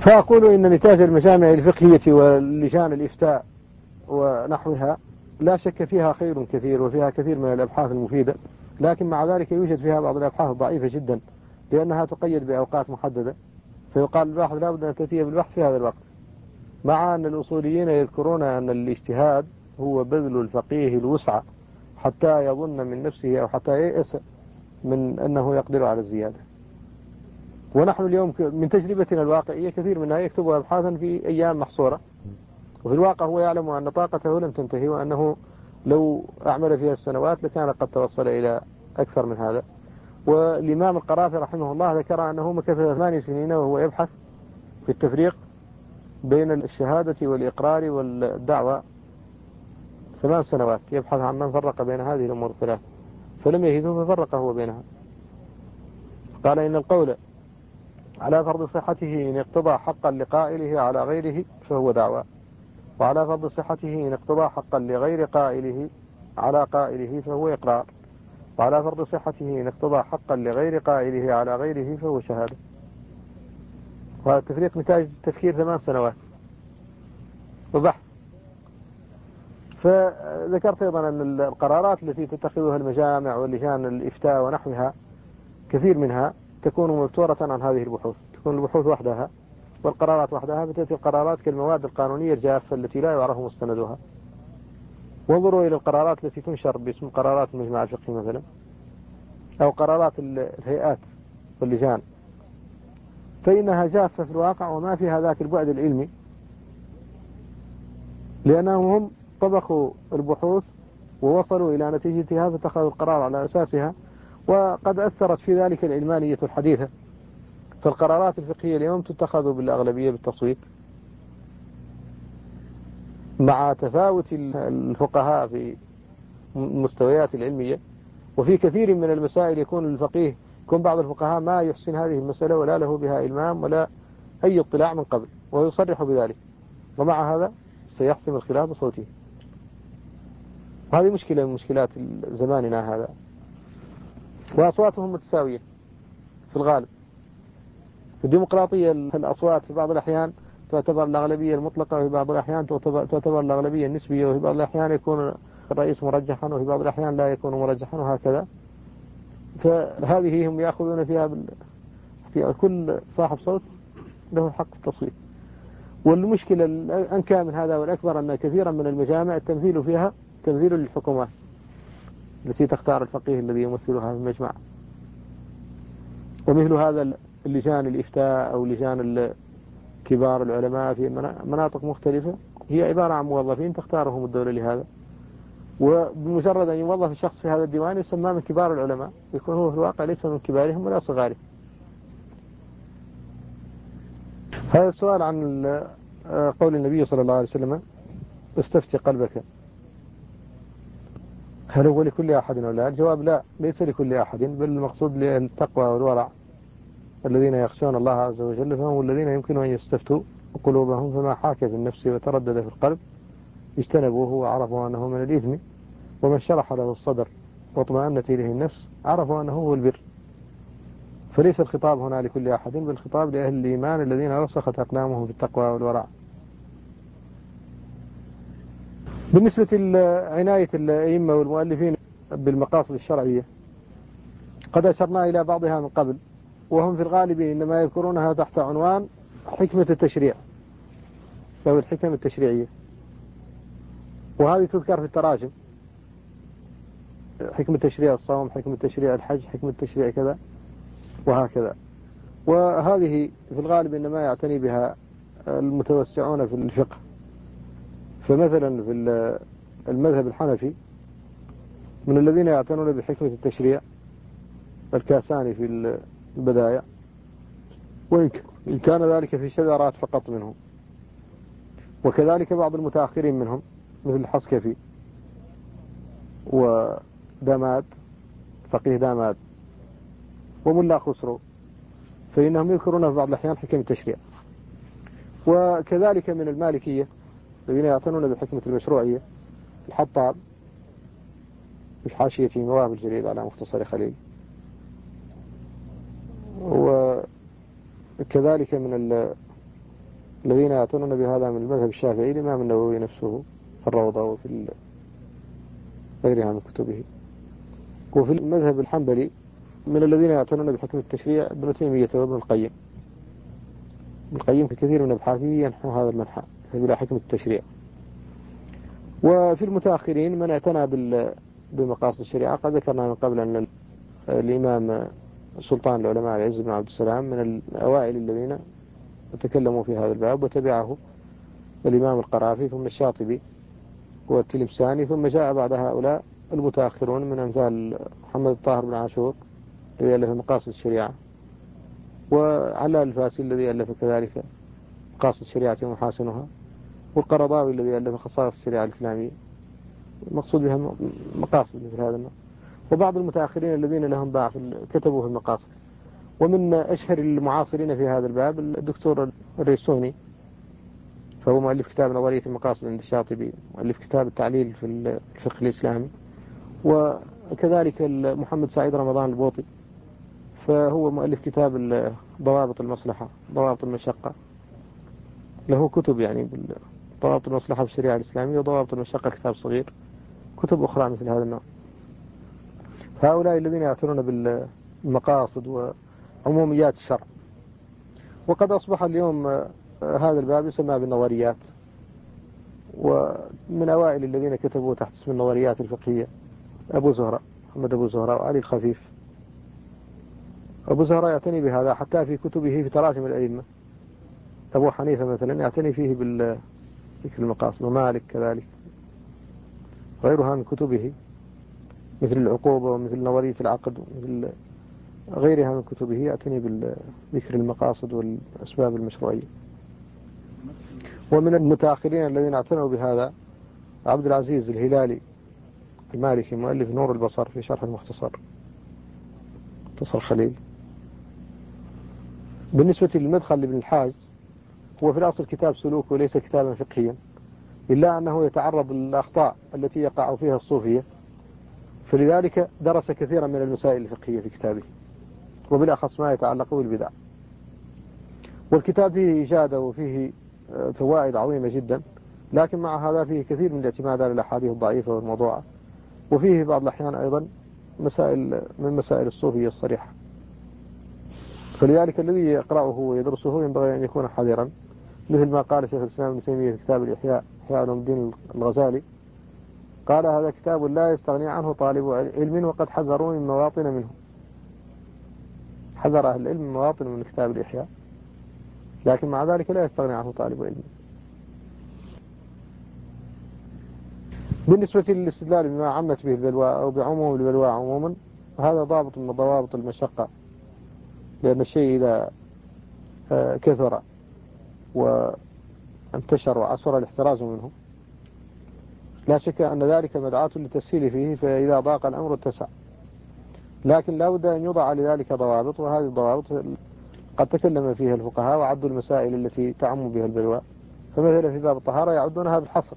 فأقول إن نتاج المجامع الفقهية ولجان الإفتاء ونحوها لا شك فيها خير كثير وفيها كثير من الأبحاث المفيدة، لكن مع ذلك يوجد فيها بعض الأبحاث الضعيفة جدا لأنها تقيد بأوقات محددة، فيقال الباحث لا بد أن تأتي بالبحث في هذا الوقت، مع أن الأصوليين يذكرون أن الاجتهاد هو بذل الفقيه الوسع حتى يظن من نفسه أو حتى ييأس من أنه يقدر على الزيادة. ونحن اليوم من تجربتنا الواقعية كثير منها يكتب أبحاثا في أيام محصورة، وفي الواقع هو يعلم أن طاقته لم تنتهي وأنه لو أعمل فيها السنوات لكان قد توصل إلى أكثر من هذا. والإمام القرافي رحمه الله ذكر أنه مكث 8 سنين وهو يبحث في التفريق بين الشهادة والإقرار والدعوة، 8 سنوات يبحث عن من فرق بين هذه الأمور الثلاث فلم يجده ففرق هو بينها. قال إن القول على فرض صحته إن اقتضى حقا لقائله على غيره فهو دعوة، وعلى فرض صحته إن اقتضى حقا لغير قائله على قائله فهو إقرار، وعلى فرض صحته إن اقتضى حقا لغير قائله على غيره فهو شهادة. وهذا التفريق نتاج تفكير 8 سنوات وبحث. فذكرت أيضا أن القرارات التي تتخذها المجامع واللجان الإفتاء ونحوها كثير منها تكون مبتورة عن هذه البحوث، تكون البحوث وحدها والقرارات وحدها، فتأتي القرارات كالمواد القانونية الجافة التي لا يعرف مستندها. وانظروا إلى القرارات التي تنشر باسم قرارات المجمع الفقهي مثلا، أو قرارات الهيئات واللجان، فإنها جافة في الواقع وما فيها ذاك البعد العلمي، لأنهم هم طبخوا البحوث ووصلوا إلى نتيجتها فاتخذوا القرار على أساسها، وقد أثرت في ذلك العلمانية الحديثة. فالقرارات الفقهية اليوم تتخذ بالأغلبية بالتصويت، مع تفاوت الفقهاء في المستويات العلمية. وفي كثير من المسائل يكون بعض الفقهاء ما يحسن هذه المسألة ولا له بها إلمام ولا أي اطلاع من قبل ويصرح بذلك، ومع هذا سيحسم الخلاف بصوته. وهذه مشكلة من مشكلات زماننا هذا. وأصواتهم متساوية في الغالب. في الديمقراطية الأصوات في بعض الأحيان تعتبر الأغلبية المطلقة، وفي بعض الأحيان تعتبر الأغلبية النسبية، وفي بعض الأحيان يكون الرئيس مرجحا وفي بعض الأحيان لا يكون مرجحا وهكذا. فهذه هم يأخذون فيها في كل صاحب صوت له حق التصويت. والمشكلة الأنكى من هذا والأكبر أن كثيرا من المجامع التمثيل فيها تمثيل للحكومات التي تختار الفقيه الذي يمثلها في المجمع. ومثل هذا اللجان الإفتاء أو لجان كبار العلماء في مناطق مختلفة هي عبارة عن موظفين تختارهم الدولة لهذا، وبمجرد أن يوظف الشخص في هذا الديوان يسمى من كبار العلماء، يكون هو في الواقع ليس من كبارهم ولا صغارهم. هذا السؤال عن قول النبي صلى الله عليه وسلم استفتي قلبك، هل هو لكل أحد أو لا؟ الجواب لا، ليس لكل أحد، بل المقصود للتقوى والورع الذين يخشون الله عز وجل، فهم الذين يمكن أن يستفتوا قلوبهم، فما حاك في النفس وتردد في القلب اجتنبوه وعرفوا أنه من الإثم، ومن شرح له الصدر واطمأنت إليه النفس عرفوا أنه هو البر. فليس الخطاب هنا لكل أحد، بل الخطاب لأهل الإيمان الذين رسخت أقدامهم في التقوى والورع. بالنسبة لعناية الأئمة والمؤلفين بالمقاصد الشرعية قد أشرنا إلى بعضها من قبل، وهم في الغالب إنما يذكرونها تحت عنوان حكمة التشريع أو الحكم التشريعية، وهذه تذكر في التراجم، حكمة تشريع الصوم، حكمة تشريع الحج، حكمة تشريع كذا وهكذا. وهذه في الغالب إنما يعتني بها المتوسعون في الفقه. فمثلا في المذهب الحنفي من الذين يعتنون بحكمة التشريع الكاساني في البداية، وإن كان ذلك في شذرات فقط منهم، وكذلك بعض المتأخرين منهم مثل الحصكفي وداماد، فقيه داماد، وملا خسرو، فإنهم يذكرون في بعض الأحيان حكم التشريع. وكذلك من المالكية الذين يعتنون بحكمة المشروعية، الحطاب في حاشية مواهب الجليل على مختصر خليل. وكذلك من الذين يعتنون بهذا من المذهب الشافعي الإمام النووي نفسه في الروضة وفي غيرها من كتبه. وفي المذهب الحنبلي من الذين يعتنون بحكم التشريع ابن تيمية وابن القيم. ابن القيم في كثير من أبحاثه ينحو هذا المنحى بلا حكم التشريع. وفي المتأخرين من اعتنى بمقاصد الشريعة. قد ذكرنا من قبل أن الإمام سلطان العلماء العز بن عبد السلام من الأوائل الذين تكلموا في هذا الباب، وتبعه الإمام القرافي ثم الشاطبي والتلمساني، ثم جاء بعد هؤلاء المتأخرون من أمثال محمد الطاهر بن عاشور الذي ألف مقاصد الشريعة، وعلال الفاسي الذي ألف كذلك مقاصد الشريعة ومحاسنها، والقرضاوي الذي ألف خصائص الشريعة الإسلامية. المقصود بها مقاصد مثل هذا النوع. وبعض المتأخرين الذين لهم باع كتبوا في المقاصد. ومن أشهر المعاصرين في هذا الباب الدكتور الريسوني، فهو مؤلف كتاب نظرية المقاصد عند الشاطبي، مؤلف كتاب التعليل في الفقه الإسلامي. وكذلك محمد سعيد رمضان البوطي، فهو مؤلف كتاب ضوابط المصلحة ضوابط المشقة. له كتب يعني ضوابط المصلحة في الشريعة الإسلامية وضوابط المشقة كتاب صغير، كتب أخرى مثل هذا النوع. هؤلاء الذين يعتنون بالمقاصد وعموميات الشرع. وقد أصبح اليوم هذا الباب يسمى بالنظريات. ومن أوائل الذين كتبوا تحت اسم النظريات الفقهية أبو زهرة، محمد أبو زهرة وعلي الخفيف. أبو زهرة يعتني بهذا حتى في كتبه في تراجم الأئمة. أبو حنيفة مثلا يعتني فيه بذكر المقاصد، ومالك كذلك، غيرها من كتبه مثل العقوبة ومثل نظرية العقد ومثل غيرها من كتبه يعتني بذكر المقاصد والأسباب المشروعية. ومن المتأخرين الذين اعتنوا بهذا عبد العزيز الهلالي المالكي، مؤلف نور البصر في شرح المختصر خليل. بالنسبة للمدخل لابن الحاج، هو في الأصل كتاب سلوك وليس كتابا فقهيا، إلا أنه يتعرض للأخطاء التي يقع فيها الصوفية، فلذلك درس كثيرا من المسائل الفقهية في كتابه، وبالأخص ما يتعلق بالبدع. والكتاب فيه إجادة وفيه فوائد عظيمة جدا، لكن مع هذا فيه كثير من الاعتماد على الأحاديث الضعيفة والموضوعة، وفيه بعض الأحيان أيضا من مسائل الصوفية الصريحة. فلذلك الذي يقرأه ويدرسه ينبغي أن يكون حذرا، مثل ما قال شيخ الإسلام ابن تيمية في كتاب الإحياء، إحياء علوم الدين الغزالي، قال هذا كتاب لا يستغني عنه طالب علم، وقد حذروا من مواطن منه. حذر أهل العلم من مواطن من كتاب الإحياء، لكن مع ذلك لا يستغني عنه طالب علم. بالنسبة للاستدلال بما عمت به البلوى أو بعموم البلوى عموما، هذا ضابط من ضوابط المشقة، لأن الشيء إذا كثر وانتشر وعسر الاحتراز منه لا شك أن ذلك مدعاة للتسهيل فيه، فإذا ضاق الأمر اتسع. لكن لا بد أن يوضع لذلك ضوابط، وهذه الضوابط قد تكلم فيها الفقهاء وعدوا المسائل التي تعم بها البلوى. فمثلا في باب الطهارة يعدونها بالحصر،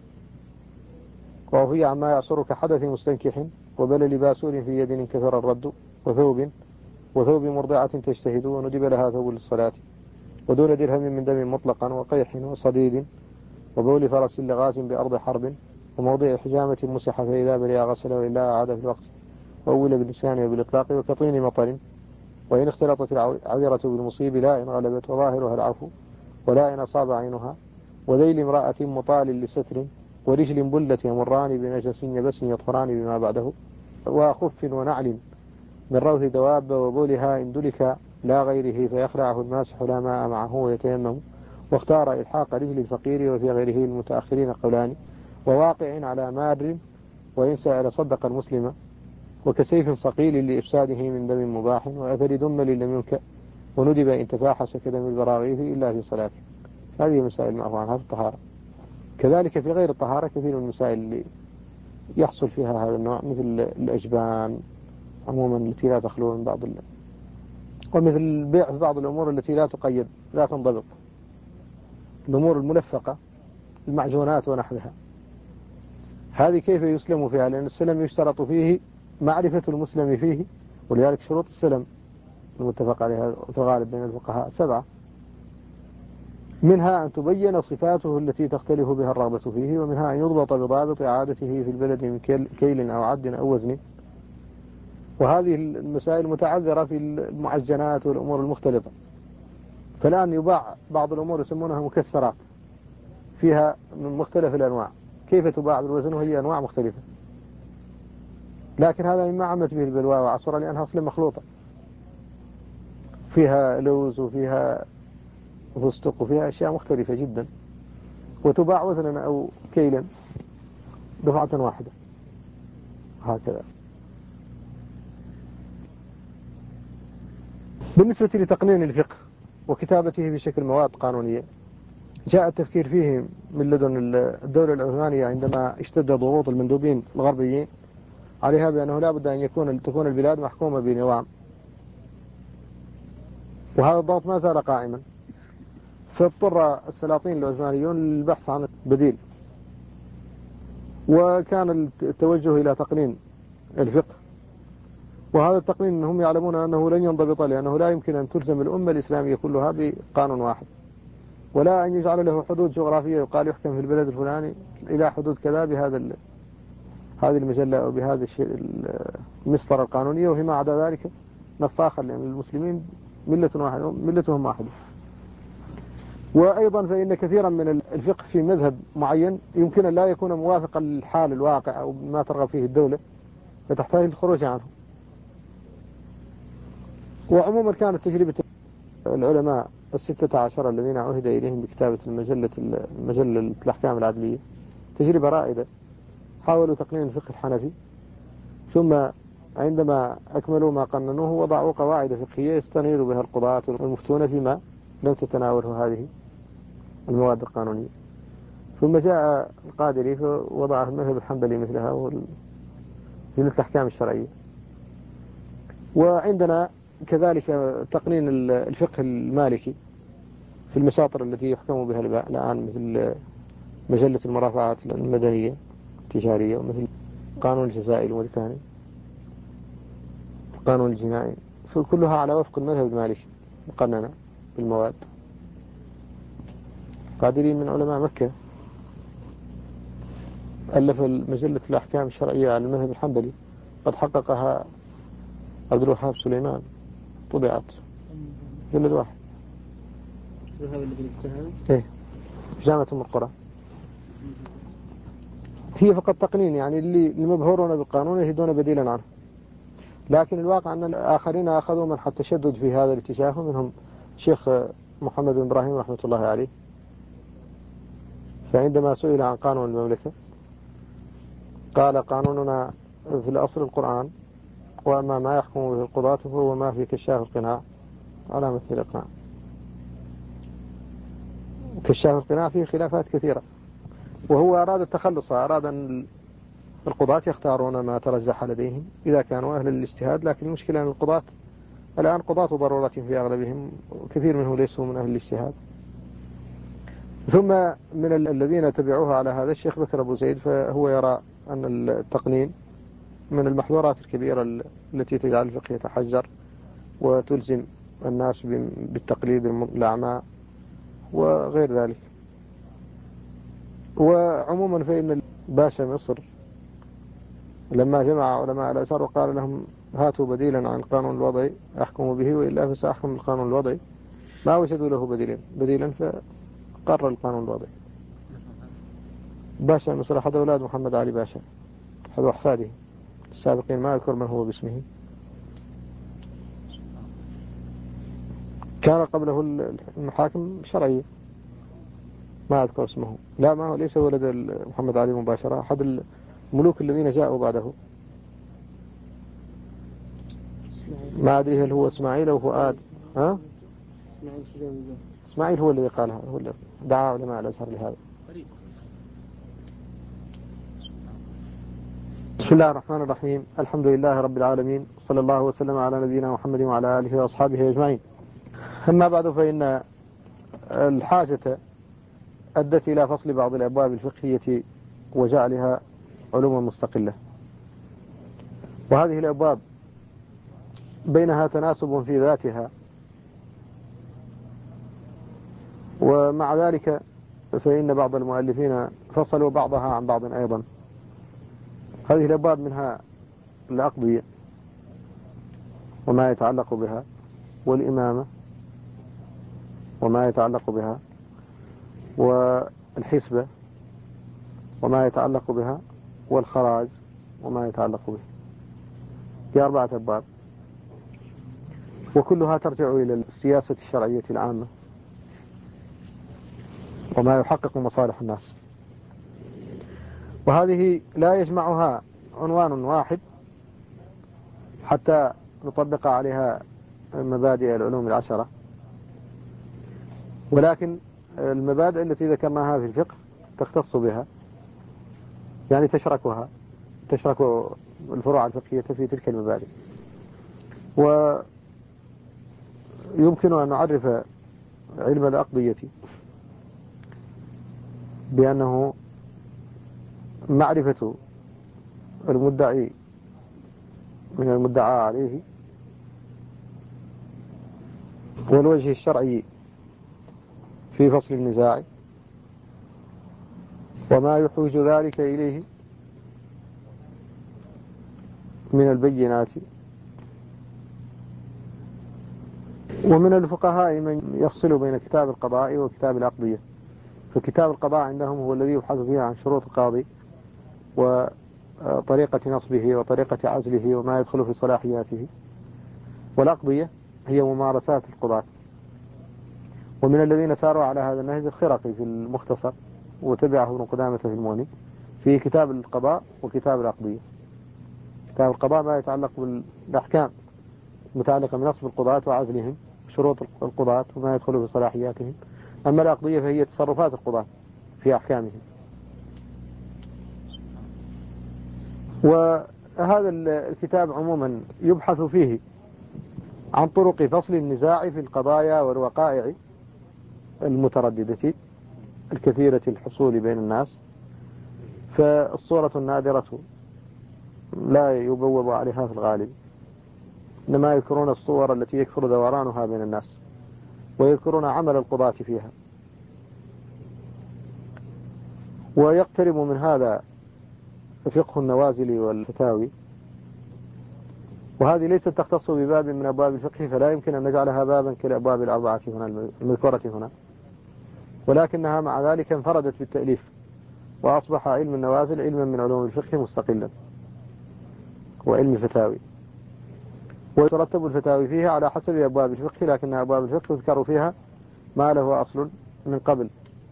وهي عما يعصر كحدث مستنكح وبلل باسور في يد انكثر الرد وثوب مرضعة تجتهد وندب لها ثوب للصلاة ودون درهم من دم مطلقا وقيح وصديد وبول فرس لغاز بأرض حرب وموضع حجامة مسح فإذا برئ غسل وإلا أعاد في الوقت وأول باللسان وبالإطلاق وكطين مطر وإن اختلطت العذرة بالمصيب لا إن غلبت وظاهرها العفو ولا إن أصاب عينها وذيل امرأة مطال لستر ورجل بلة يمران بنجس يبس يطهران بما بعده وخف ونعل من روث دواب وبولها إن دلك لا غيره فيخلعه الماسح لا ماء معه ويتيمم. واختار إلحاق رجل الفقير، وفي غيره المتأخرين قولان، وواقع على مار وإن سأل صدق المسلم وكسيف صقيل لإفساده من دم مباح وأثر دمل لم ينكأ وندب إن تفاحش كدم البراغيث إلا في صلاته. هذه مسائل معروفة عنها في الطهارة. كذلك في غير الطهارة كثير من المسائل اللي يحصل فيها هذا النوع، مثل الأجبان عموما التي لا تخلو من ومثل البيع في بعض الأمور التي لا تقيد لا تنضبط، الأمور الملفقة المعجونات ونحوها، هذه كيف يسلم فيها؟ لأن السلم يشترط فيه معرفة المسلم فيه، ولذلك شروط السلم المتفق عليها في الغالب بين الفقهاء 7، منها أن تبين صفاته التي تختلف بها الرغبة فيه، ومنها أن يضبط بضابط إعادته في البلد من كيل أو عد أو وزن. وهذه المسائل متعذرة في المعجنات والأمور المختلطة. فالآن يباع بعض الأمور يسمونها مكسرات فيها من مختلف الأنواع، كيف تباع بالوزن وهي أنواع مختلفة؟ لكن هذا مما عمت به البلوى وعصرها، لأنها أصلا مخلوطة، فيها لوز وفيها فستق وفيها أشياء مختلفة جدا، وتباع وزنا أو كيلا دفعة واحدة هكذا. بالنسبة لتقنين الفقه وكتابته بشكل مواد قانونية، جاء التفكير فيه من لدن الدولة العثمانية عندما اشتد ضغوط المندوبين الغربيين عليها بأنه لا بد أن تكون البلاد محكومة بنظام، وهذا الضغط ما زال قائما. فاضطر السلاطين العثمانيون للبحث عن بديل، وكان التوجه إلى تقنين الفقه. وهذا التقنين هم يعلمون أنه لن ينضبط، لأنه لا يمكن أن تلزم الأمة الإسلامية كلها بقانون واحد، ولا أن يجعل له حدود جغرافية يقال يحكم في البلد الفلاني إلى حدود كذا هذه المجلة أو بهذا المسطرة القانونية، وفيما عدا ذلك نص آخر، لأن المسلمين ملة واحدة ملتهم واحدة. وأيضا فإن كثيرا من الفقه في مذهب معين يمكن أن لا يكون موافقا للحال الواقع أو ما ترغب فيه الدولة، فتحتاج للخروج عنه. وعموما كانت تجربة العلماء 16 الذين عهد إليهم بكتابة مجلة الأحكام العدلية تجربة رائدة. حاولوا تقنين الفقه الحنفي، ثم عندما أكملوا ما قننوه وضعوا قواعد فقهية يستنير بها القضاة والمفتون فيما لم تتناوله هذه المواد القانونية. ثم جاء القادري فوضع المذهب الحنبلي مثلها في مثل الأحكام الشرعية. وعندنا كذلك تقنين الفقه المالكي في المساطر التي يحكم بها الآن، مثل مجلة المرافعات المدنية التجارية، ومثل قانون الجزائي الموريتاني، القانون الجنائي، فكلها على وفق المذهب المالكي مقننة بالمواد. قادرين من علماء مكة ألف مجلة الأحكام الشرعية على المذهب الحنبلي، قد حققها عبد الوهاب سليمان، طبعت جلد واحد. إيه، جامعة أم القرى. هي فقط تقنين، يعني اللي مبهورون بالقانون يجدون بديلا عنه، لكن الواقع أن الآخرين أخذوا منحى التشدد في هذا الاتجاه، منهم شيخ محمد بن إبراهيم رحمة الله عليه. فعندما سئل عن قانون المملكة قال: قانوننا في الأصل القرآن، وأما ما يحكم به القضاة فهو ما في كشاف القناع على مثل الإقناع. كشاف القناع فيه خلافات كثيرة، وهو أراد التخلص، أراد أن القضاة يختارون ما ترجح لديهم إذا كانوا أهل الاجتهاد. لكن المشكلة أن القضاة الآن قضاة ضرورة في أغلبهم، وكثير منهم ليسوا من أهل الاجتهاد. ثم من الذين تبعوها على هذا الشيخ بكر أبو زيد، فهو يرى أن التقنين من المحظورات الكبيرة التي تجعل الفقه يتحجر وتلزم الناس بالتقليد الأعمى وغير ذلك. وعموما فإن باشا مصر لما جمع علماء الأزهر وقال لهم: هاتوا بديلا عن القانون الوضعي أحكموا به، وإلا فسأحكم القانون الوضعي، ما وجدوا له بديلا فقرر القانون الوضعي. باشا مصر أحد أولاد محمد علي باشا، أحد أحفاده السابقين، ما أذكر من هو باسمه. كان قبله المحاكم الشرعية، ما أذكر اسمه، لا ما هو ليس ولد محمد علي مباشرة، أحد الملوك الذين جاءوا بعده، ما أدري هل هو إسماعيل أو فؤاد. ها؟ إسماعيل هو الذي قالها، هو الذي دعا علماء الأزهر لهذا. بسم الله الرحمن الرحيم، الحمد لله رب العالمين، صلى الله وسلم على نبينا محمد وعلى آله وأصحابه أجمعين. أما بعد، فإن الحاجة أدت إلى فصل بعض الأبواب الفقهية وجعلها علوما مستقلة، وهذه الأبواب بينها تناسب في ذاتها، ومع ذلك فإن بعض المؤلفين فصلوا بعضها عن بعض أيضا. هذه الأبواب منها الأقضية وما يتعلق بها، والإمامة وما يتعلق بها، والحسبة وما يتعلق بها، والخراج وما يتعلق به. في 4 أبواب، وكلها ترجع إلى السياسة الشرعية العامة وما يحقق مصالح الناس. وهذه لا يجمعها عنوان واحد حتى نطبق عليها مبادئ العلوم ال10، ولكن المبادئ التي ذكرناها في الفقه تختص بها، يعني تشرك الفروع الفقهية في تلك المبادئ. ويمكن أن نعرف علم الأقضية بأنه معرفة المدعي من المدعى عليه، والوجه الشرعي في فصل النزاع، وما يحوج ذلك إليه من البينات. ومن الفقهاء من يفصل بين كتاب القضاء وكتاب الأقضية، فكتاب القضاء عندهم هو الذي يبحث فيه عن شروط القاضي وطريقة نصبه وطريقة عزله وما يدخل في صلاحياته، والأقضية هي ممارسات القضاة. ومن الذين ساروا على هذا النهج الخرقي في المختصر، وتبعه ابن قدامة في المغني في كتاب القضاء وكتاب الأقضية. كتاب القضاء ما يتعلق بالأحكام متعلقة بنصب القضاة وعزلهم، شروط القضاة وما يدخل في صلاحياتهم. أما الأقضية فهي تصرفات القضاة في أحكامهم. وهذا الكتاب عموما يبحث فيه عن طرق فصل النزاع في القضايا والوقائع المترددة الكثيرة الحصول بين الناس. فالصورة النادرة لا يبوب عليها في الغالب، إنما يذكرون الصور التي يكثر دورانها بين الناس، ويذكرون عمل القضاة فيها. ويقترب من هذا فقه النوازل والفتاوي، وهذه ليست تختص بباب من أبواب الفقه، فلا يمكن أن نجعلها بابا كالأبواب ال4 هنا المذكورة هنا، ولكنها مع ذلك انفردت بالتأليف، وأصبح علم النوازل علما من علوم الفقه مستقلا، وعلم الفتاوي. ويترتب الفتاوي فيها على حسب أبواب الفقه، لكن أبواب الفقه يذكر فيها ما له أصل من قبل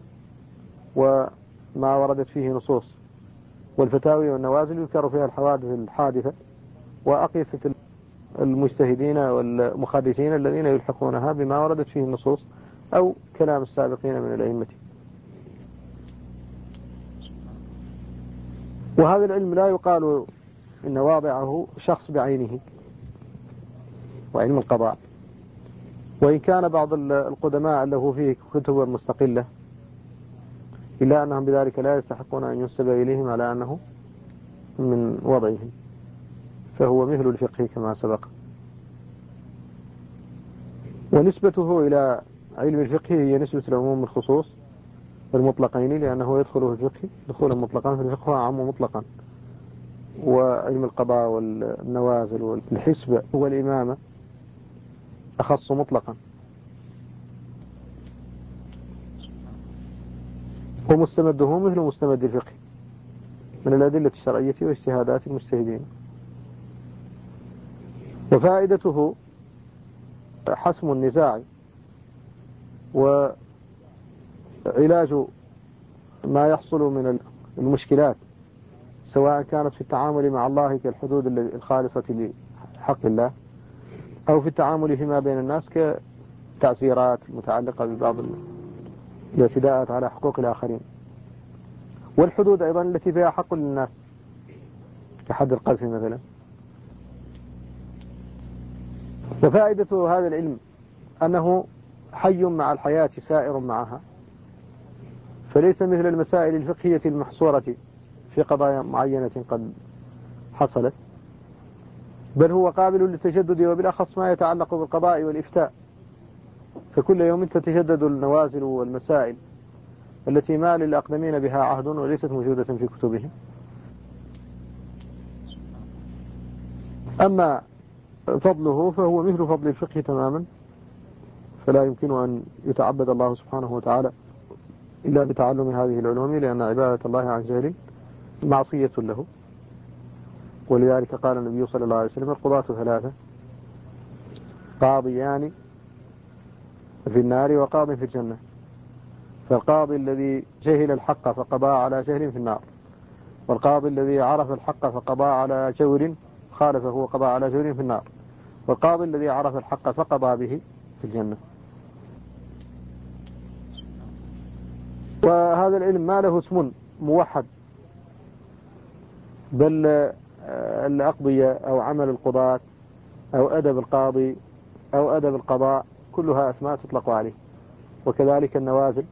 وما وردت فيه نصوص، والفتاوي والنوازل يذكر فيها الحوادث الحادثة وأقيسة المجتهدين والمخرجين الذين يلحقونها بما وردت فيه النصوص أو كلام السابقين من الأئمة. وهذا العلم لا يقال إن واضعه شخص بعينه، وعلم القضاء، وإن كان بعض القدماء له فيه كتب مستقلة، إلا أنهم بذلك لا يستحقون أن ينسب إليهم على أنه من وضعهم، فهو مثل الفقه كما سبق. ونسبته إلى علم الفقه هي نسبة العموم الخصوص المطلقين، لأنه يدخل في الفقه دخولا مطلقا، في الفقه هو عام مطلقا. وعلم القضاء والنوازل والحسبة والإمامة أخص مطلقا. ومستمده مثل مستمد الفقه من الأدلة الشرعية واجتهادات المجتهدين. وفائدته حسم النزاع وعلاج ما يحصل من المشكلات، سواء كانت في التعامل مع الله كالحدود الخالصة لحق الله، أو في التعامل فيما بين الناس كتعزيرات متعلقة ببعض الاعتداءات على حقوق الآخرين، والحدود أيضا التي فيها حق للناس كحد القذف مثلا. وفائدة هذا العلم أنه حي مع الحياة سائر معها، فليس مثل المسائل الفقهية المحصورة في قضايا معينة قد حصلت، بل هو قابل للتجدد، وبالأخص ما يتعلق بالقضاء والإفتاء، فكل يوم تتجدد النوازل والمسائل التي ما للأقدمين بها عهد وليست موجودة في كتبهم. أما فضله فهو مثل فضل الفقه تماما، فلا يمكن أن يتعبد الله سبحانه وتعالى إلا بتعلم هذه العلوم، لأن عبادة الله عن جهل معصية له. ولذلك قال النبي صلى الله عليه وسلم: القضاة ثلاثة، قاضيان في النار وقاض في الجنة. فالقاضي الذي جهل الحق فقضى على جهل في النار، والقاضي الذي عرف الحق فقضى على جور خالفه وقضى على جور في النار، والقاضي الذي عرف الحق فقضى به في الجنة. وهذا العلم ما له اسم موحد، بل الأقضية أو عمل القضاة أو أدب القاضي أو أدب القضاء كلها أسماء تطلق عليه، وكذلك النوازل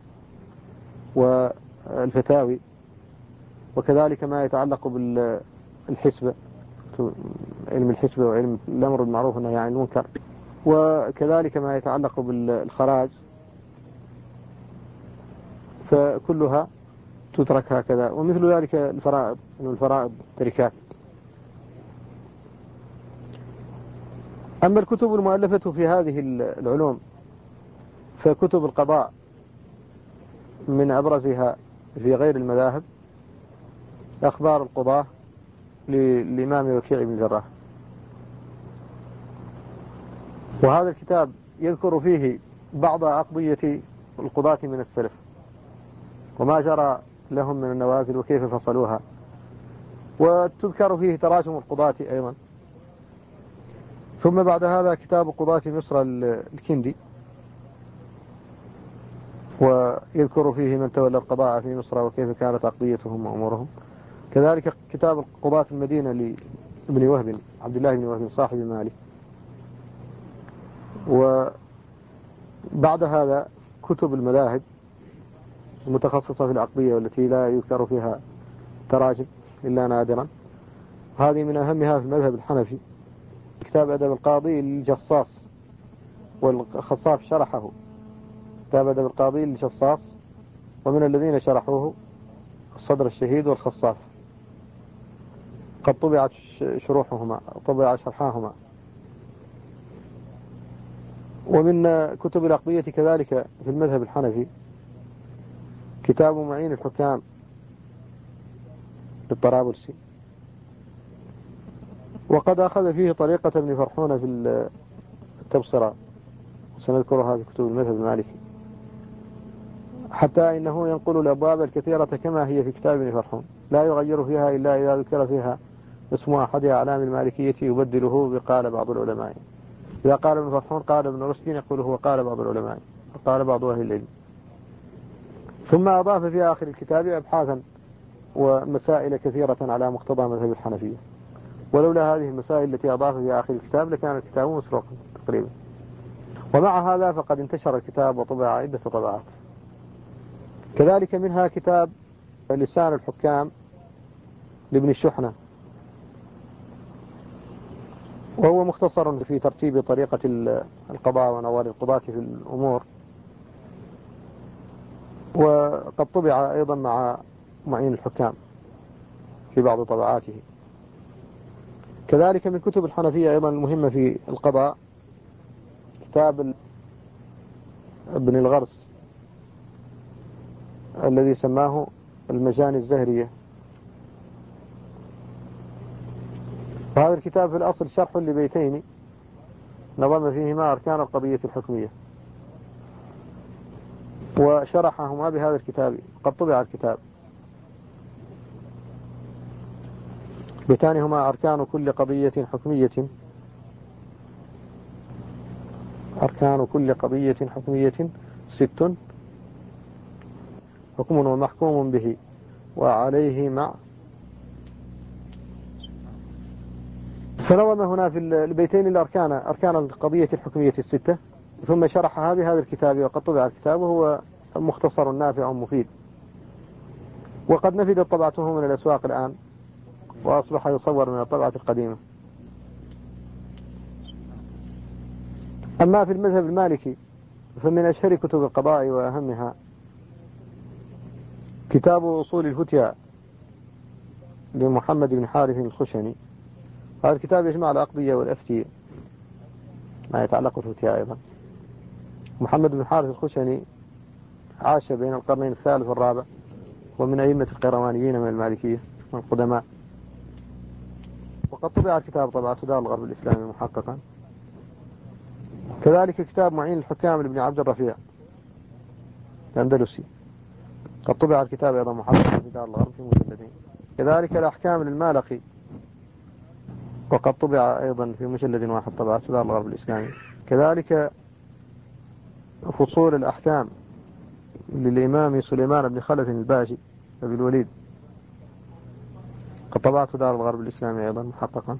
والفتاوي، وكذلك ما يتعلق بالحسبة، علم الحسبة وعلم الأمر بالمعروف والنهي عن المنكر، وكذلك ما يتعلق بالخراج، فكلها تترك هكذا. ومثل ذلك الفرائض، الفرائض تركات. أما الكتب المؤلفة في هذه العلوم فكتب القضاء من أبرزها في غير المذاهب أخبار القضاة للإمام وكيع بن الجراح، وهذا الكتاب يذكر فيه بعض أقضية القضاة من السلف وما جرى لهم من النوازل وكيف فصلوها، وتذكر فيه تراجم القضاة أيضا. ثم بعد هذا كتاب قضاة مصر الكندي، ويذكر فيه من تولى القضاء في مصر وكيف كانت أقضيتهم وأمورهم. كذلك كتاب قضاة المدينة لابن وهب، عبد الله بن وهب صاحب مالك. وبعد هذا كتب المذاهب المتخصصة في العقدية والتي لا يذكر فيها تراجم إلا نادرا. هذه من أهمها في المذهب الحنفي كتاب أدب القاضي للجصاص، والخصاف شرحه. كتاب أدب القاضي للجصاص، ومن الذين شرحوه الصدر الشهيد والخصاف، قد طبعت شروحهما، طبع شرحاهما. ومن كتب العقدية كذلك في المذهب الحنفي كتاب معين الحكام للطرابلسي، وقد أخذ فيه طريقة ابن فرحون في التبصرة، سنذكرها في كتب المذهب المالكي، حتى إنه ينقل الأبواب الكثيرة كما هي في كتاب ابن فرحون، لا يغير فيها إلا إذا ذكر فيها اسم أحد أعلام المالكية يبدله بقال بعض العلماء. إذا قال ابن فرحون قال ابن رشد يقول هو قال بعض العلماء، قال بعض أهل العلم. ثم أضاف في آخر الكتاب أبحاثا ومسائل كثيرة على مقتضى مذهب الحنفية، ولولا هذه المسائل التي أضاف في آخر الكتاب لكان الكتاب مسروقا تقريبا. ومع هذا فقد انتشر الكتاب وطبع عدة طبعات. كذلك منها كتاب لسان الحكام لابن الشحنة، وهو مختصر في ترتيب طريقة القضاء ونوال القضاة في الأمور، وقد طبع أيضا مع معين الحكام في بعض طبعاته. كذلك من كتب الحنفية أيضا المهمة في القضاء كتاب ابن الغرس الذي سماه المجاني الزهرية. وهذا الكتاب في الأصل شرح لبيتين نظم فيهما أركان القضية الحكمية، وشرحهما بهذا الكتاب، قد طبع الكتاب. بيتان هما أركان كل قضية حكمية، أركان كل قضية حكمية 6، حكم ومحكوم به وعليه مع. فنظم هنا في البيتين الأركان، أركان القضية الحكمية 6، ثم شرحها بهذا الكتاب، وقد طبع الكتاب وهو مختصر نافع مفيد، وقد نفدت طبعته من الأسواق الآن وأصبح يصور من الطبعة القديمة. أما في المذهب المالكي فمن أشهر كتب القضاء وأهمها كتاب أصول الفتيا لمحمد بن حارث الخشني. هذا الكتاب يجمع الأقضية والأفتي ما يتعلق بالفتيا أيضا. محمد بن حارث الخشني عاش بين القرنين الثالث والرابع، ومن أئمة القيروانيين من المالكية من القدماء. وقد طبع الكتاب طبعة دار الغرب الإسلامي محققا. كذلك كتاب معين الحكام لابن عبد الرفيع الأندلسي، قد طبع الكتاب أيضا محققا في دار الغرب في مجلدين. كذلك الأحكام للمالقي، وقد طبع أيضا في مجلد واحد طبعة دار الغرب الإسلامي. كذلك فصول الأحكام للإمام سليمان بن خلف الباجي أبي الوليد، قد طبعت دار الغرب الإسلامي أيضا محققا.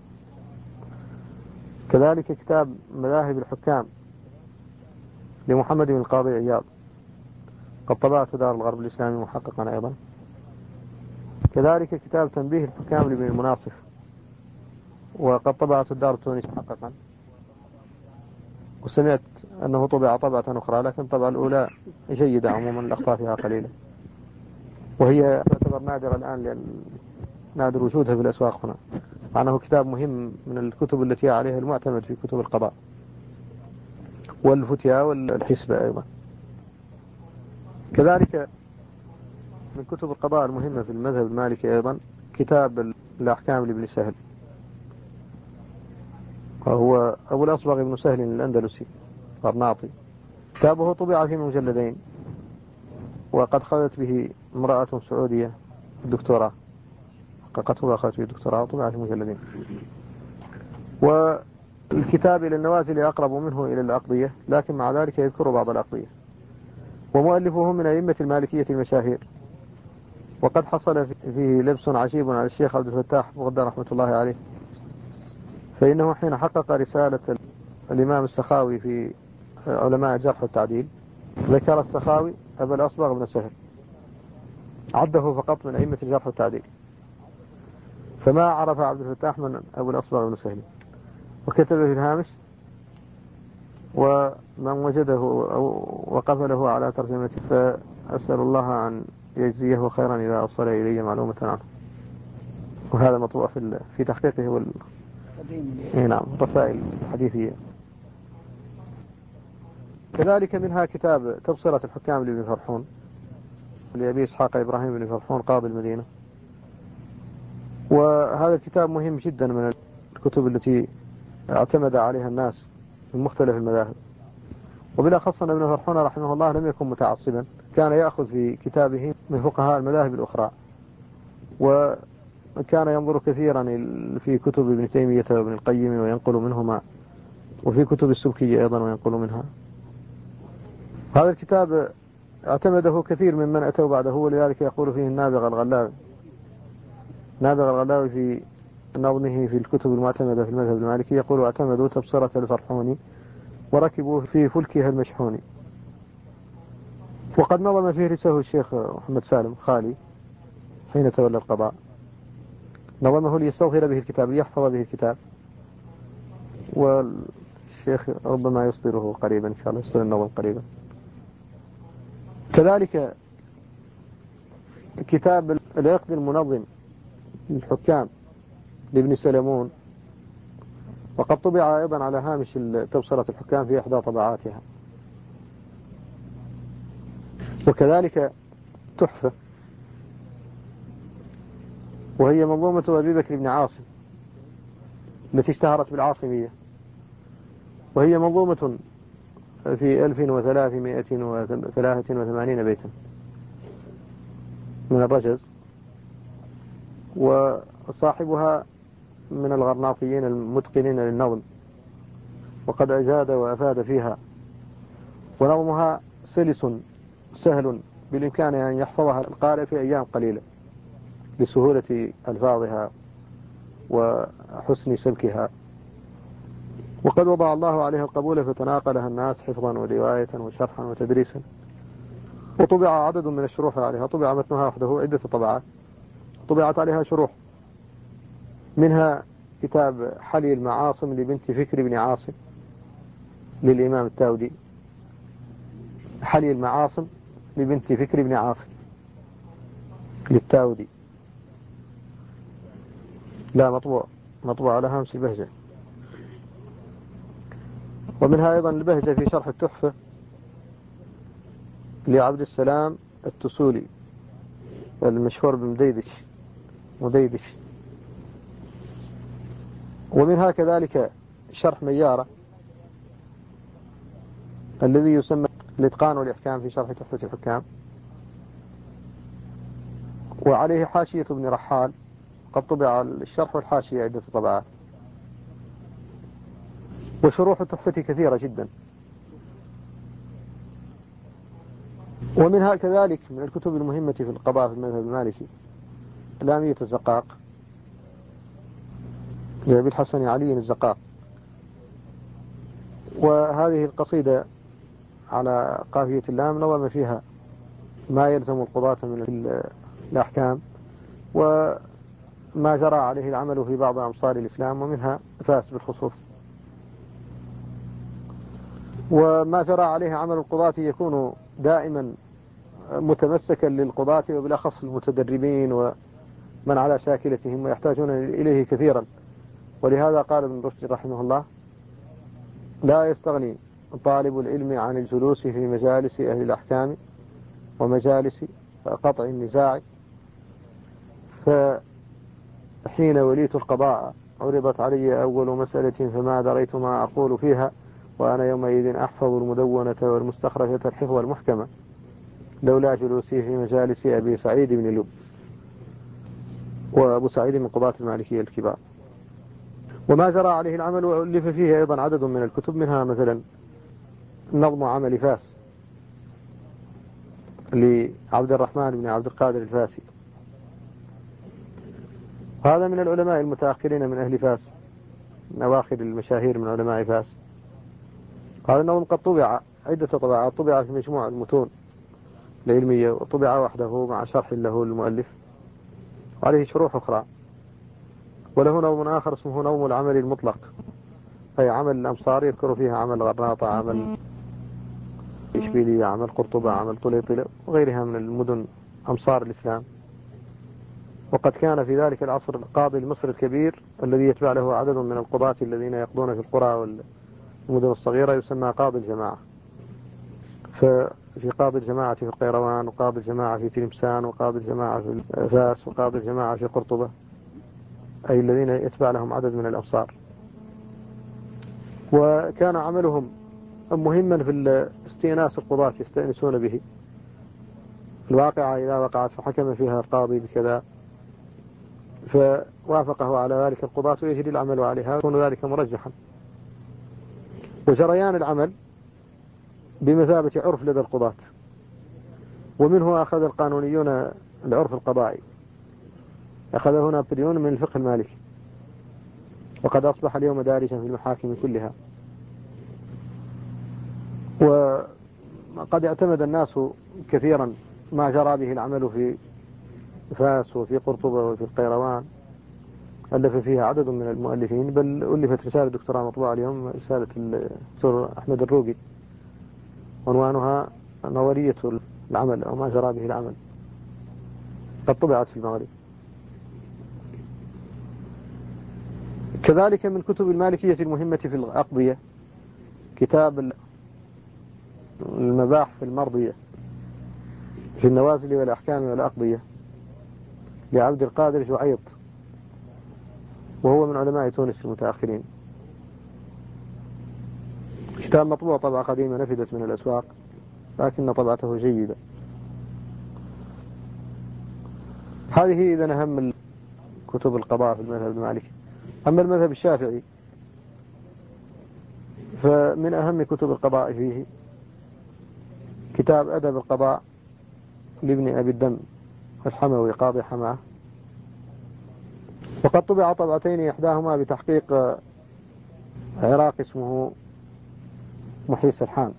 كذلك كتاب مذاهب الحكام لمحمد بن القاضي عياض، قد طبعت دار الغرب الإسلامي محققا أيضا. كذلك كتاب تنبيه الحكام لابن المناصف، وقد طبعت الدار التونسية محققا. وسمعت أنه طبع طبعة أخرى، لكن الطبعة الأولى جيدة عموما، الأخطاء فيها قليلة، وهي تعتبر نادرة الآن لأن نادر وجودها في الأسواق هنا، مع أنه كتاب مهم من الكتب التي عليها المعتمد في كتب القضاء والفتيا والحسبة أيضا. كذلك من كتب القضاء المهمة في المذهب المالكي أيضا كتاب الأحكام لابن سهل، وهو أبو الأصبغ بن سهل الأندلسي قرناطي. كتابه طبع في مجلدين، وقد خذت به امرأة سعودية الدكتوراه، حققته وأخذت به الدكتوراه وطبع في مجلدين. والكتاب إلى النوازل أقرب منه إلى الأقضية، لكن مع ذلك يذكر بعض الأقضية. ومؤلفه من أئمة المالكية المشاهير، وقد حصل فيه لبس عجيب على الشيخ عبد الفتاح بغداد رحمة الله عليه، فإنه حين حقق رسالة الإمام السخاوي في علماء الجرح والتعديل ذكر السخاوي أبا الأصبغ بن سهل، عده فقط من أئمة الجرح والتعديل، فما عرف عبد الفتاح من أبو الأصبغ بن سهل، وكتب في الهامش: ومن وجده أو وقفله على ترجمته فأسأل الله أن يجزيه خيرا إذا أوصل إلي معلومة عنه. وهذا مطبوع في تحقيقه نعم رسائل حديثية. كذلك منها كتاب تبصرة الحكام لابن فرحون لأبي إسحاق إبراهيم بن فرحون قاضي المدينة، وهذا الكتاب مهم جدا من الكتب التي اعتمد عليها الناس من مختلف المذاهب. وبالأخص أن ابن فرحون رحمه الله لم يكن متعصبا، كان يأخذ في كتابه من فقهاء المذاهب الأخرى، وكان ينظر كثيرا في كتب ابن تيمية وابن القيم وينقل منهما، وفي كتب السبكية أيضا وينقل منها. هذا الكتاب اعتمده كثير ممن أتوا بعده، ولذلك يقول فيه النابغة الغلاوي. نابغة الغلاوي في نظمه في الكتب المعتمدة في المذهب المالكي يقول: اعتمدوا تبصرة الفرحون وركبوا في فلكها المشحون. وقد نظم فيه رساله الشيخ محمد سالم خالي حين تولى القضاء، نظمه ليستظهر به الكتاب، ليحفظ به الكتاب، والشيخ ربما يصدره قريبا إن شاء الله، يصدر النظم قريبا. كذلك كتاب العقد المنظم للحكام لابن سلمون، وقد طبع أيضا على هامش تبصرة الحكام في إحدى طبعاتها. وكذلك تحفة، وهي منظومة أبي بكر بن عاصم التي اشتهرت بالعاصمية، وهي منظومة في 1383 بيتا من الرجز، وصاحبها من الغرناطيين المتقنين للنظم، وقد أجاد وأفاد فيها، ونظمها سلس سهل بالإمكان أن يحفظها القارئ في أيام قليلة لسهولة ألفاظها وحسن سلكها. وقد وضع الله عليها القبول فتناقلها الناس حفظا ورواية وشرحا وتدريسا. وطبع عدد من الشروح عليها، طبع متنها وحده عدة طبعات، طبعت عليها شروح، منها كتاب حلي المعاصم لبنت فكر بن عاصم للإمام التاودي، حلي المعاصم لبنت فكر بن عاصم للتاودي، لا مطبوع على هامش البهجة. ومنها أيضا البهجة في شرح التحفة لعبد السلام التسولي المشهور مديدش. ومنها كذلك شرح ميارة الذي يسمى الإتقان والإحكام في شرح تحفة الحكام، وعليه حاشية ابن رحال، قد طبع الشرح والحاشية عدة طبعات. وشروح التحفة كثيرة جدا. ومنها كذلك من الكتب المهمة في القضاء في المذهب المالكي لامية الزقاق لأبي الحسن علي الزقاق، وهذه القصيدة على قافية اللام نظم فيها ما يلزم القضاة من الأحكام وما جرى عليه العمل في بعض أمصار الإسلام، ومنها فاس بالخصوص. وما جرى عليه عمل القضاة يكون دائما متمسكا للقضاة وبالأخص المتدربين ومن على شاكلتهم ويحتاجون إليه كثيرا. ولهذا قال ابن رشد رحمه الله: لا يستغني طالب العلم عن الجلوس في مجالس أهل الأحكام ومجالس قطع النزاع، فحين وليت القضاء عرضت علي أول مسألة فما دريت ما أقول فيها، وأنا يومئذ أحفظ المدونة والمستخرجة الحفظ المحكمة لولا جلوسي في مجالس أبي سعيد بن لب. وأبو سعيد من قضاة المالكية الكبار. وما جرى عليه العمل وألف فيه أيضا عدد من الكتب، منها مثلا نظم عمل فاس لعبد الرحمن بن عبد القادر الفاسي، هذا من العلماء المتأخرين من أهل فاس، من أواخر المشاهير من علماء فاس. هذا النظم قد طبع عدة طبعات، طبع في مجموعة المتون العلمية، وطبع وحده مع شرح له المؤلف، وعليه شروح أخرى. وله نظم آخر اسمه نظم العمل المطلق، أي عمل الأمصار يذكر فيها عمل غرناطة، عمل إشبيلية، عمل قرطبة، عمل طليطلة وغيرها من المدن أمصار الإسلام. وقد كان في ذلك العصر القاضي المصري الكبير الذي يتبع له عدد من القضاة الذين يقضون في القرى والمدن الصغيرة يسمى قاضي الجماعة. ففي قاضي الجماعة في القيروان، وقاضي الجماعة في تلمسان، وقاضي الجماعة في فاس، وقاضي الجماعة في قرطبة، أي الذين يتبع لهم عدد من الأمصار. وكان عملهم مهما في استئناس القضاة، يستأنسون به الواقعة إذا وقعت فحكم فيها القاضي بكذا فوافقه على ذلك القضاة ويجري العمل عليها، يكون ذلك مرجحا. وجريان العمل بمثابة عرف لدى القضاة، ومنه أخذ القانونيون العرف القضائي، أخذه نابليون من الفقه المالكي، وقد أصبح اليوم دارجا في المحاكم كلها. وقد اعتمد الناس كثيرا ما جرى به العمل في فاس وفي قرطبة وفي القيروان، ألف فيها عدد من المؤلفين، بل ألفت رسالة دكتوراه مطبوعة اليوم، رسالة الدكتور أحمد الروقي، عنوانها نظرية العمل أو ما جرى به العمل، قد طبعت في المغرب. كذلك من كتب المالكية المهمة في الأقضية كتاب المباحث المرضية في النوازل والأحكام والأقضية لعبد القادر جعيط، وهو من علماء تونس المتأخرين. كتاب مطبوع طبعة قديمة نفدت من الأسواق، لكن طبعته جيدة. هذه إذن أهم كتب القضاء في المذهب المالكي. أما المذهب الشافعي فمن أهم كتب القضاء فيه كتاب أدب القضاء لابن أبي الدم الحموي قاضي حماه، وقد طبع طبعتين، إحداهما بتحقيق عراقي اسمه محي سرحان،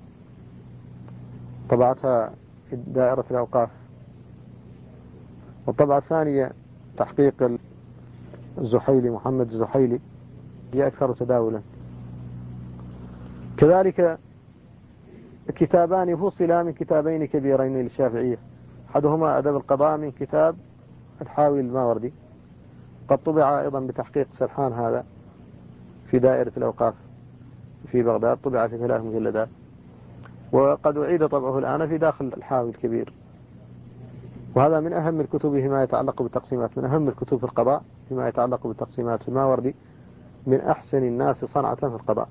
طبعتها دائرة الأوقاف، والطبعة الثانية تحقيق الزحيلي محمد الزحيلي هي أكثر تداولا. كذلك كتابان فصلا من كتابين كبيرين للشافعية، أحدهما أدب القضاء من كتاب الحاوي الماوردي، قد طبع أيضا بتحقيق سرحان هذا في دائرة الأوقاف في بغداد، طبع في 3 مجلدات، وقد أعيد طبعه الآن في داخل الحاوي الكبير. وهذا من أهم الكتب فيما يتعلق بالتقسيمات، من أهم الكتب في القضاء فيما يتعلق بالتقسيمات. الماوردي من أحسن الناس صنعة في القضاء.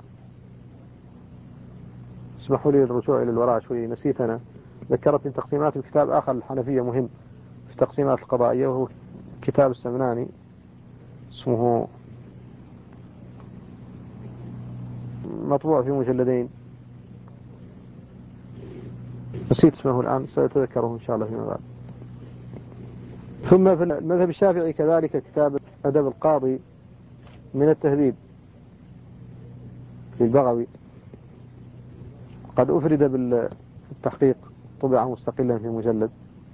اسمحوا لي الرجوع إلى الوراء شوي، نسيت أنا، ذكرتني تقسيمات الكتاب آخر الحنفية مهم في التقسيمات القضائية، وهو كتاب السمناني اسمه مطبوع في مجلدين، نسيت اسمه الآن، سأتذكره إن شاء الله فيما بعد. ثم في المذهب الشافعي كذلك كتاب أدب القاضي من التهذيب للبغوي، قد أفرد بالتحقيق، طبع مستقلا في مجلد.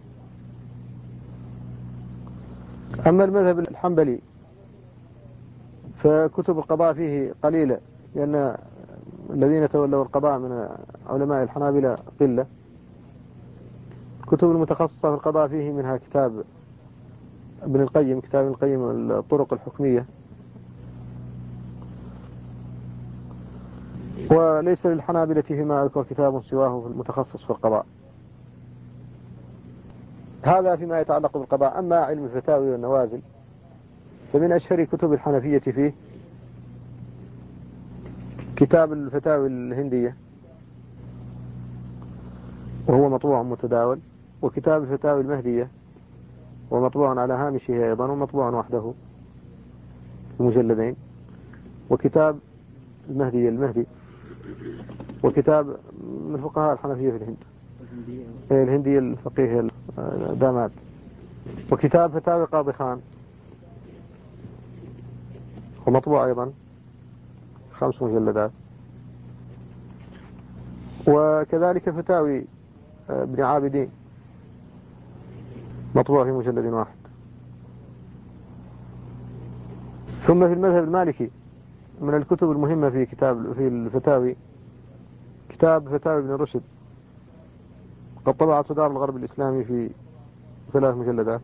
أما المذهب الحنبلي فكتب القضاء فيه قليلة، لأن الذين تولوا القضاء من علماء الحنابلة قلة. الكتب المتخصصة في القضاء فيه منها كتاب ابن القيم، كتاب ابن القيم الطرق الحكمية، وليس للحنابلة فيما أذكر كتاب سواه في المتخصص في القضاء. هذا فيما يتعلق بالقضاء. أما علم الفتاوي والنوازل فمن أشهر كتب الحنفية فيه كتاب الفتاوي الهندية، وهو مطبوع متداول، وكتاب الفتاوي المهدية ومطبوع على هامشه أيضا ومطبوع وحده في مجلدين، وكتاب المهدي، وكتاب من فقهاء الحنفية في الهند الهندية الفقيه داماد، وكتاب فتاوي قاضي خان ومطبوع أيضا 5 مجلدات، وكذلك فتاوي ابن عابدين مطبوع في مجلد واحد. ثم في المذهب المالكي من الكتب المهمة في الفتاوي كتاب فتاوي ابن رشد، قد طبعته دار الغرب الإسلامي في 3 مجلدات،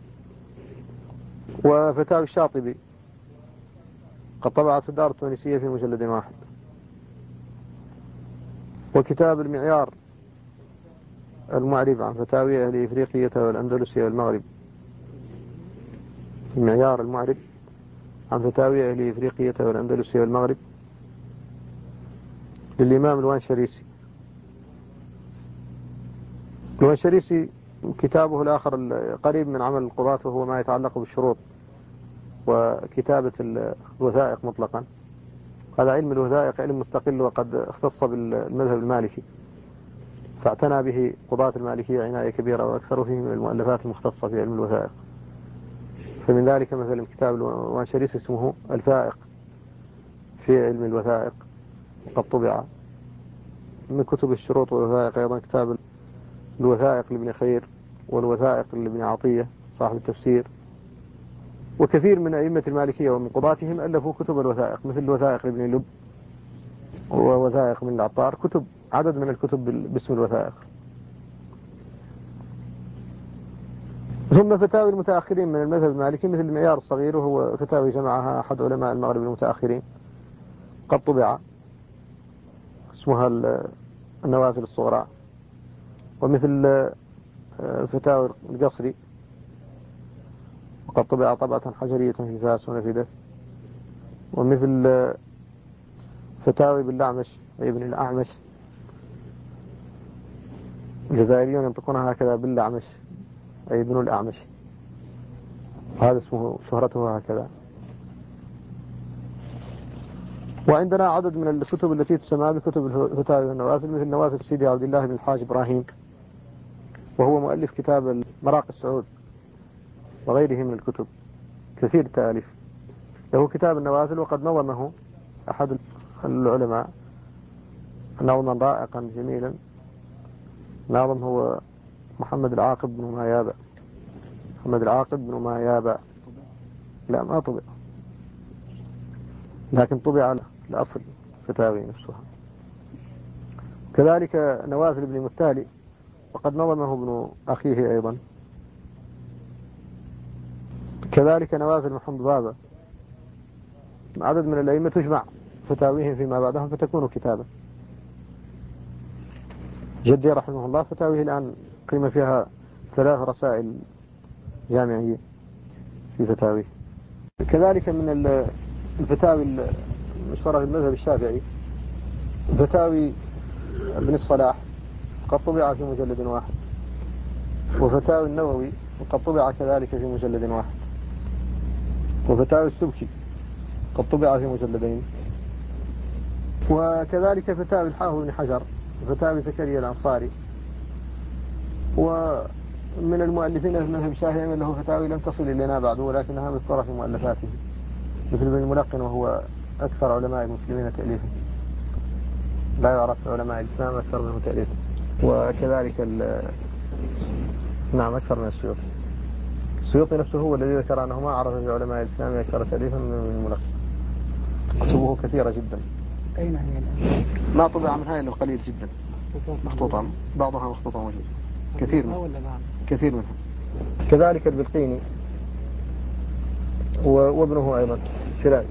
وفتاوي الشاطبي قد طبعته الدار التونسية في مجلد واحد، وكتاب المعيار المعرب عن فتاوي أهل إفريقية والأندلسية والمغرب، المعيار المعرب عن فتاوي أهل إفريقية والأندلسية والمغرب للإمام الوانشريسي. الوانشريسي كتابه الآخر قريب من عمل القضاة، وهو ما يتعلق بالشروط وكتابة الوثائق مطلقا. هذا علم الوثائق علم مستقل، وقد اختص بالمذهب المالكي، فاعتنى به قضاة المالكية عناية كبيرة، وأكثر فيه من المؤلفات المختصة في علم الوثائق. فمن ذلك مثلا كتاب الوانشريسي اسمه الفائق في علم الوثائق، قد طبع. من كتب الشروط والوثائق أيضا كتاب الوثائق لابن خير، والوثائق لابن عطية صاحب التفسير. وكثير من أئمة المالكية ومن قضاتهم ألفوا كتب الوثائق، مثل الوثائق لابن لب ووثائق من العطار، كتب عدد من الكتب باسم الوثائق. ثم فتاوي المتأخرين من المذهب المالكي مثل المعيار الصغير، وهو فتاوي جمعها أحد علماء المغرب المتأخرين، قد طبع، اسمها النوازل الصغرى. ومثل فتاوي القصري وقد طبع طبعة حجرية في فاس ونفدت. ومثل فتاوي بالأعمش أي ابن الأعمش، الجزائريون ينطقونها هكذا بالأعمش أي ابن الأعمش، هذا اسمه شهرته هكذا. وعندنا عدد من الكتب التي تسمى بكتب الفتاوي والنوازل، مثل نوازل سيدي عبد الله بن الحاج إبراهيم، وهو مؤلف كتاب مراقي السعود وغيره من الكتب، كثير التأليف. له كتاب النوازل وقد نظمه أحد العلماء نظما رائقا جميلا، ناظم هو محمد العاقب بن مايابة. محمد العاقب بن مايابة، لا ما طبع، لكن طبع على الأصل فتاوي نفسها. كذلك نوازل ابن متالي وقد نظمه ابن أخيه أيضا. كذلك نوازل محمد بابا. عدد من الأئمة تجمع فتاويهم فيما بعدهم فتكون كتابا. جدي رحمه الله فتاويه الآن قيمة فيها 3 رسائل جامعية في فتاويه. كذلك من الفتاوي المشهورة في المذهب الشافعي فتاوي ابن الصلاح قد طبع في مجلد واحد، وفتاوي النووي وقد طبع كذلك في مجلد واحد، وفتاوي السبكي قد طبع في مجلدين، وكذلك فتاوي الحافظ بن حجر وفتاوي زكريا الأنصاري. ومن المؤلفين في المذهب الشافعي من له فتاوي لم تصل إلينا بعد ولكنها مذكورة في مؤلفاته مثل ابن الملقن وهو أكثر علماء المسلمين تأليفا، لا يعرف علماء الإسلام أكثر منه تأليفا. وكذلك نعم أكثر من السيوطي. السيوطي نفسه هو الذي ذكر أنه ما عرف في علماء الإسلام أكثر تأليفا من الملقن. كتبه كثيرة جدا. أين هي الآن؟ ما طبع منها إلا قليل جدا مخطوطة، بعضها مخطوطة موجودة كثير منها. كذلك البلقيني وابنه أيضا شراج،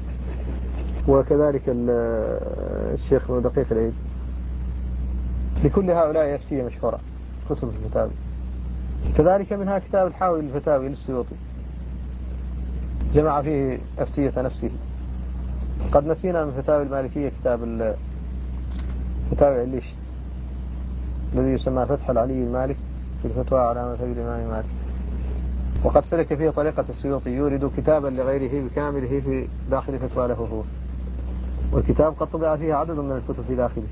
وكذلك الشيخ دقيق العيد. لكل هؤلاء أفتية مشهورة كتب الفتاوي. كذلك منها كتاب الحاوي للفتاوي للسيوطي جمع فيه أفتية نفسه. قد نسينا من فتاوي المالكية كتاب فتاوي عليش الذي يسمى فتح العلي المالك في الفتوى على مذهب الإمام مالك. وقد سلك فيه طريقة السيوطي يورد كتابا لغيره بكامله في داخل فتوى له هو، والكتاب قد طبع فيه عدد من الكتب في داخله،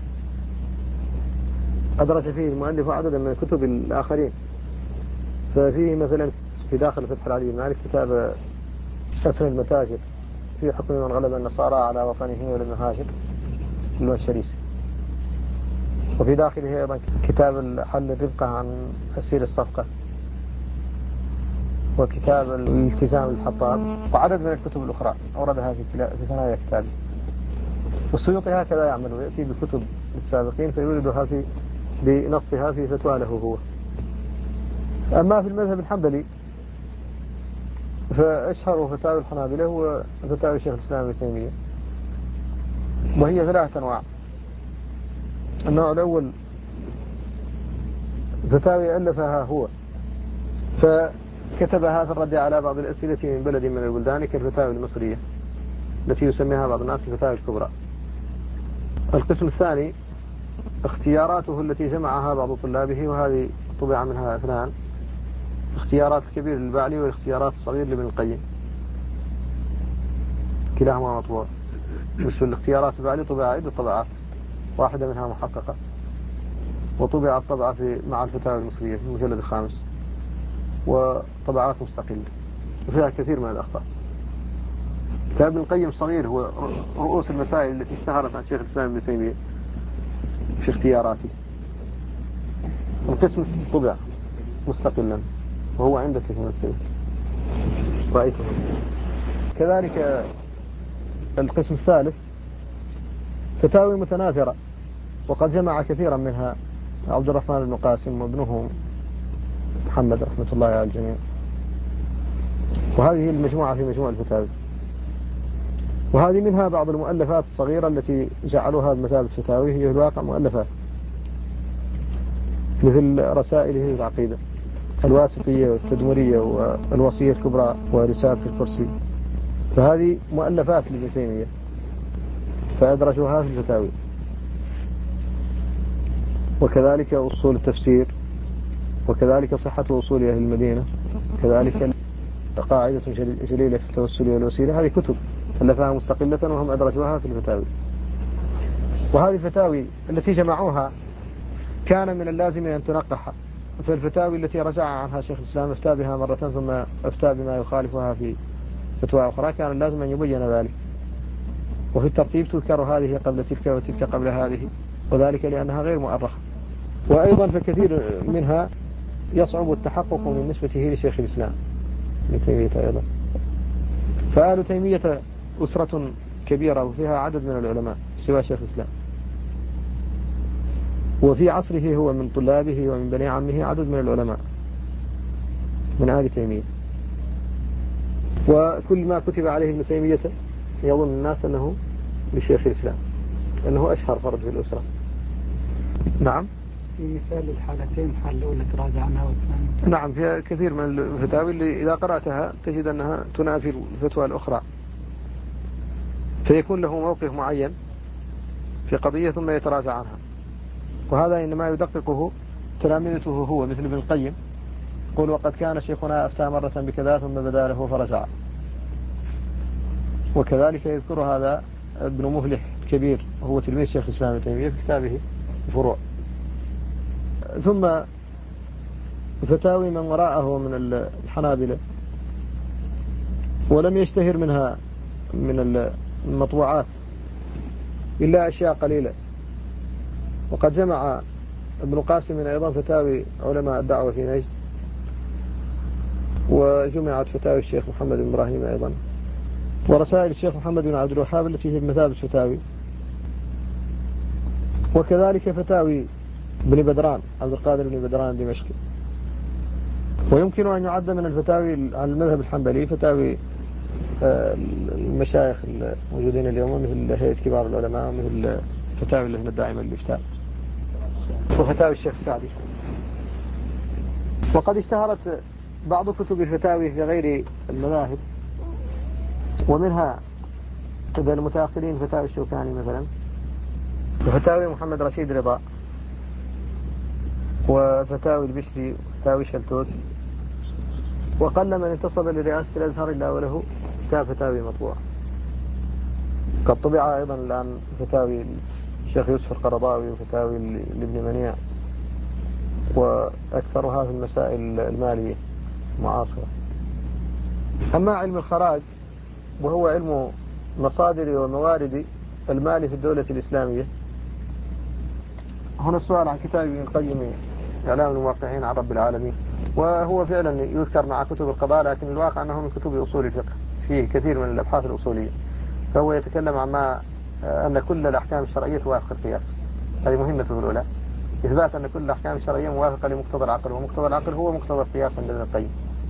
أدرج فيه المؤلف عددا من الكتب الآخرين. ففيه مثلا في داخل فتح العلي المالك كتاب اسم المتاجر في حكم من غلب النصارى على وطنه ولم يهاجر للشريسي. وفي داخله أيضا كتاب حل الربقة عن أسير الصفقة، وكتاب الالتزام الحطاب، وعدد من الكتب الأخرى أوردها في ثنايا كتابه. والسيوطي هكذا يعمل، يأتي بكتب السابقين فيوردها بنصها في فتوى له هو. أما في المذهب الحنبلي فأشهر فتاوي الحنابلة هو فتاوي شيخ الإسلام ابن تيمية، وهي 3 أنواع. النوع الأول فتاوي ألفها هو فكتبها في الرد على بعض الأسئلة من بلد من البلدان كالفتاوي المصرية التي يسميها بعض الناس الفتاوي الكبرى. القسم الثاني اختياراته التي جمعها بعض طلابه، وهذه طبع منها 2: اختيارات الكبير للبعلي والاختيارات الصغير لابن القيم، كلاهما مطبوع. مثل الاختيارات البعلي طبع عدة طبعات، واحدة منها محققة، وطبعت طبعة مع الفتاوى المصرية في المجلد 5، وطبعات مستقلة وفيها كثير من الأخطاء. كتاب ابن القيم صغير، هو رؤوس المسائل التي اشتهرت عن شيخ الإسلام ابن تيمية في اختياراته. القسم طبع مستقلا وهو عندك في المكتبة رأيته. كذلك القسم الثالث فتاوي متناثرة، وقد جمع كثيرا منها عبد الرحمن بن قاسم وابنه محمد رحمة الله على الجميع. وهذه المجموعة في مجموع الفتاوي. وهذه منها بعض المؤلفات الصغيرة التي جعلوها بمثابة فتاوي، هي الواقع مؤلفات مثل رسائله في العقيدة الواسطية والتدمرية والوصية الكبرى ورسالة الكرسي، فهذه مؤلفات لابن تيمية فأدرجوها في الفتاوي. وكذلك أصول التفسير، وكذلك صحة أصول أهل المدينة، كذلك قاعدة جليلة في التوسل والوسيلة. هذه كتب ألفها مستقلة وهم أدرجوها في الفتاوي. وهذه الفتاوي التي جمعوها كان من اللازم أن تنقح، فالفتاوي التي رجع عنها شيخ الإسلام افتى بها مرة ثم افتى بما يخالفها في فتوى أخرى، كان اللازم أن يبين ذلك. وفي الترتيب تذكر هذه قبل تلك وتلك قبل هذه، وذلك لأنها غير مؤرخة. وأيضا فكثير منها يصعب التحقق من نسبته لشيخ الإسلام ابن تيمية أيضا. فآل تيمية أسرة كبيرة وفيها عدد من العلماء سوى شيخ الإسلام. وفي عصره هو من طلابه ومن بني عمه عدد من العلماء من آل تيمية، وكل ما كتب عليه ابن تيمية يظن الناس أنه لشيخ الإسلام، أنه أشهر فرد في الأسرة. نعم، في مثال الحالتين، حال الأولى تراجع عنها والثانية. نعم، في كثير من الفتاوى اللي إذا قرأتها تجد أنها تنافي الفتوى الأخرى، فيكون له موقف معين في قضية ثم يتراجع عنها، وهذا إنما يدققه تلامذته هو، مثل ابن القيم يقول وقد كان شيخنا أفتى مرة بكذا ثم بدا له فرجع. وكذلك يذكر هذا ابن مفلح الكبير وهو تلميذ شيخ الإسلام ابن تيمية في كتابه الفروع. ثم فتاوي من وراءه من الحنابلة، ولم يشتهر منها من المطبوعات إلا أشياء قليلة. وقد جمع ابن قاسم أيضا فتاوي علماء الدعوة في نجد، وجمعت فتاوي الشيخ محمد بن إبراهيم أيضا، ورسائل الشيخ محمد بن عبد الوهاب التي هي بمثابة فتاوي، وكذلك فتاوي بن بدران عبد القادر بن بدران الدمشقي. ويمكن أن يعد من الفتاوي على المذهب الحنبلي فتاوي المشايخ الموجودين اليوم، مثل هيئة كبار العلماء، ومثل فتاوي اللجنة الدائمة للإفتاء، وفتاوي الشيخ السعدي. وقد اشتهرت بعض كتب الفتاوي في غير المذاهب، ومنها عند المتأخرين فتاوي الشوكاني مثلا، وفتاوي محمد رشيد رضا، وفتاوي البشري، وفتاوي شلتوت. وقل من انتصب لرئاسة الأزهر إلا وله كتاب فتاوي مطبوع. قد طبع أيضا الآن فتاوي الشيخ يوسف القرضاوي وفتاوي لابن منيع، وأكثرها في المسائل المالية المعاصرة. أما علم الخراج وهو علم مصادر وموارد المال في الدولة الإسلامية، هنا السؤال عن كتاب ابن القيم إعلام الموقعين عن رب العالمين، وهو فعلا يذكر مع كتب القضاء، لكن الواقع أنه من كتب أصول الفقه، فيه كثير من الأبحاث الأصولية. فهو يتكلم عن أن كل الأحكام الشرعية توافق القياس، هذه مهمته الأولى، إثبات أن كل الأحكام الشرعية موافقة لمقتضى العقل، ومقتضى العقل هو مقتضى القياس عند ابن القيم.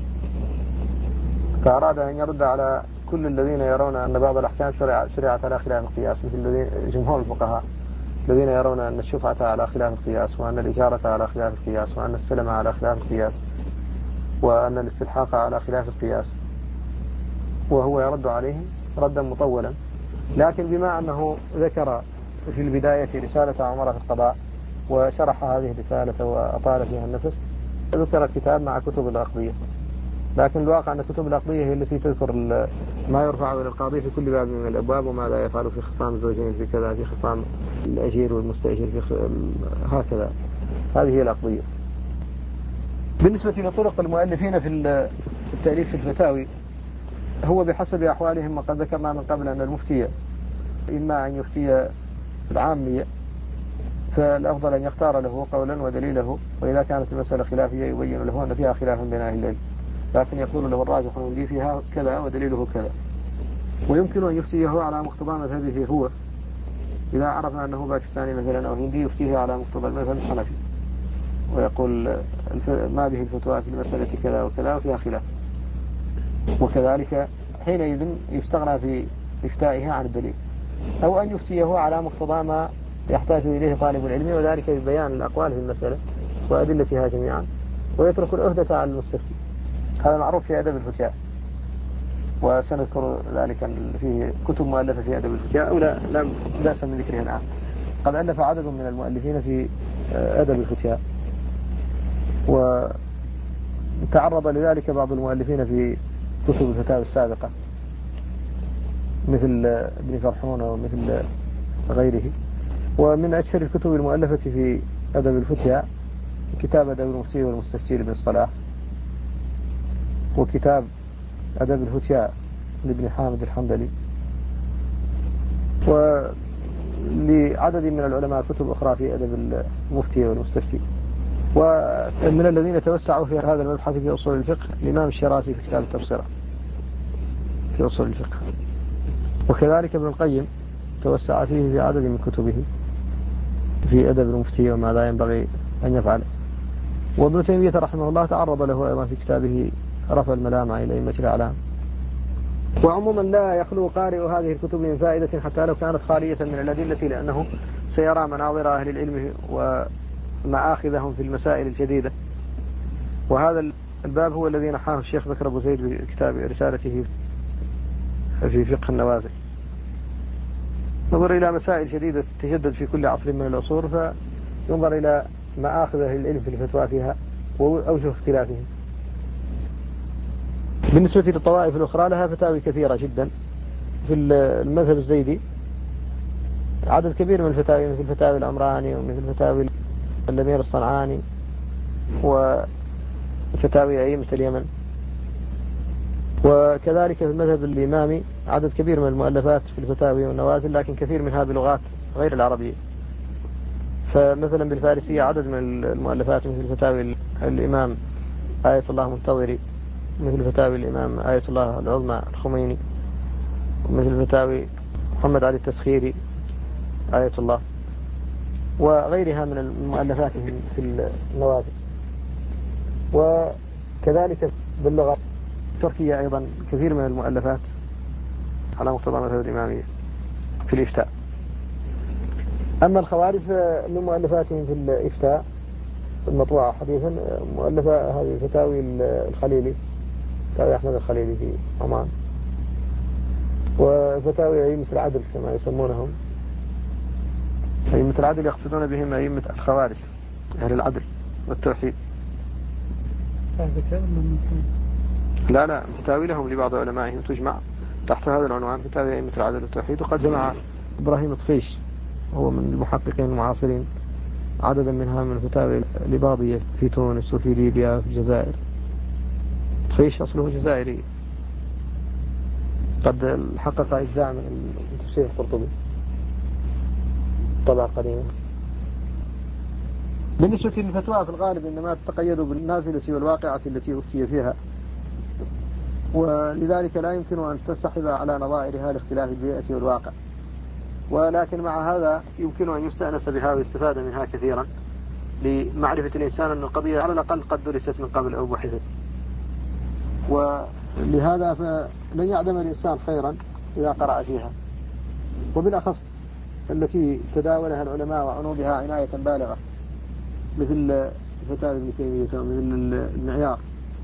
فأراد أن يرد على كل الذين يرون أن بعض الأحكام شرعت على خلاف القياس، مثل جمهور الفقهاء الذين يرون أن الشفعة على خلاف القياس، وأن الإجارة على خلاف القياس، وأن السلم على خلاف القياس، وأن الاستلحاق على خلاف القياس، وهو يرد عليهم ردا مطولا. لكن بما أنه ذكر في البداية رسالة عمر في القضاء وشرح هذه الرسالة وأطال فيها النفس، ذكر الكتاب مع كتب الأقضية. لكن الواقع أن كتب الأقضية هي التي تذكر ما يرفع إلى القاضي في كل باب من الأبواب، وماذا يفعل في خصام الزوجين، في كذا، في خصام الأجير والمستأجر، هكذا. هذه هي الأقضية. بالنسبة لطرق المؤلفين في التأليف في الفتاوي، هو بحسب أحوالهم، وقد ذكرنا من قبل أن المفتي إما أن يفتي العامية، فالأفضل أن يختار له قولا ودليله، وإذا كانت المسألة خلافية يبين له أن فيها خلاف بين أهل العلم، لكن يقول له الراجح عندي فيها كذا ودليله كذا. ويمكن أن يفتيه على مقتضى مذهبه هو، إذا عرفنا أنه باكستاني مثلا أو هندي يفتيه على مقتضى المذهب الحنفي، ويقول ما به الفتوى في المسألة كذا وكذا وفيها خلاف. وكذلك حينئذ يستغنى في إفتائه عن الدليل، أو أن يفتيه على مقتضى ما يحتاج إليه طالب العلم، وذلك ببيان الأقوال في المسألة وأدلتها جميعا، ويترك العهدة على المستفتي. هذا معروف في أدب الفتياء، وسنذكر ذلك فيه كتب مؤلفة في أدب الفتياء، أو لا بأس من ذكرها الآن. قد ألف عدد من المؤلفين في أدب الفتياء، وتعرض لذلك بعض المؤلفين في كتب الفتاوى السابقة مثل ابن فرحون ومثل غيره. ومن أشهر الكتب المؤلفة في أدب الفتياء كتاب أدب المفتي والمستفتي لابن الصلاح، وكتاب أدب الفتياء لابن حامد الحنبلي، ولعدد من العلماء كتب أخرى في أدب المفتي والمستفتي. ومن الذين توسعوا في هذا المبحث في أصول الفقه الإمام الشيرازي في كتاب التبصرة في أصول الفقه، وكذلك ابن القيم توسع فيه في عدد من كتبه. في أدب المفتي وماذا ينبغي أن يفعل. وابن تيمية رحمه الله تعرض له أيضا في كتابه رفع الملام عن الأئمة الأعلام. وعموما لا يخلو قارئ هذه الكتب من فائدة حتى لو كانت خالية من الأدلة، لأنه سيرى مناظر أهل العلم ومآخذهم في المسائل الجديدة. وهذا الباب هو الذي نحاه الشيخ بكر أبو زيد في كتاب رسالته في فقه النوازل. نظر إلى مسائل جديدة تجدد في كل عصر من العصور، فينظر إلى مآخذ أهل العلم في الفتوى فيها وأوجه اختلافهم. بالنسبة للطوائف الأخرى لها فتاوي كثيرة جدا. في المذهب الزيدي عدد كبير من الفتاوي، مثل فتاوي الأمراني ومثل فتاوي الأمير الصنعاني وفتاوي أئمة اليمن. وكذلك في المذهب الإمامي عدد كبير من المؤلفات في الفتاوي والنوازل، لكن كثير منها بلغات غير العربية. فمثلا بالفارسية عدد من المؤلفات مثل فتاوي الإمام آية الله منتظري، مثل فتاوي الإمام آية الله العظمى الخميني، ومثل فتاوي محمد علي التسخيري آية الله، وغيرها من المؤلفات في النوازل. وكذلك باللغة التركية أيضا كثير من المؤلفات على مقتضى مذهب الإمامية في الإفتاء. أما الخوارج من مؤلفاتهم في الإفتاء المطبوعة حديثا مؤلفة هذه فتاوي الخليلي، فتاوي أحمد الخليلي في عمان، وفتاوي أئمة العدل كما يسمونهم. أئمة العدل يقصدون بهم أئمة الخوارج أهل العدل والتوحيد. لا فتاوي لهم لبعض علمائهم تجمع تحت هذا العنوان فتاوي أئمة العدل والتوحيد. وقد جمع إبراهيم طفيش وهو من المحققين المعاصرين عددا منها من فتاوي الإباضية في تونس وفي ليبيا وفي الجزائر. طفيش أصله جزائري، قد حقق أجزاء من تفسير القرطبي طبعا قديما. بالنسبة للفتوى في الغالب إنما تتقيد بالنازلة والواقعة التي أفتي فيها، ولذلك لا يمكن أن تنسحب على نظائرها لاختلاف البيئة والواقع. ولكن مع هذا يمكن أن يستأنس بها ويستفاد منها كثيرا لمعرفة الإنسان أن القضية على الأقل قد درست من قبل أو بحثت. ولهذا فلن يعدم الإنسان خيرا إذا قرأ فيها، وبالأخص التي تداولها العلماء وعنوا بها عناية بالغة مثل فتاوى ابن تيمية ومثل المعيار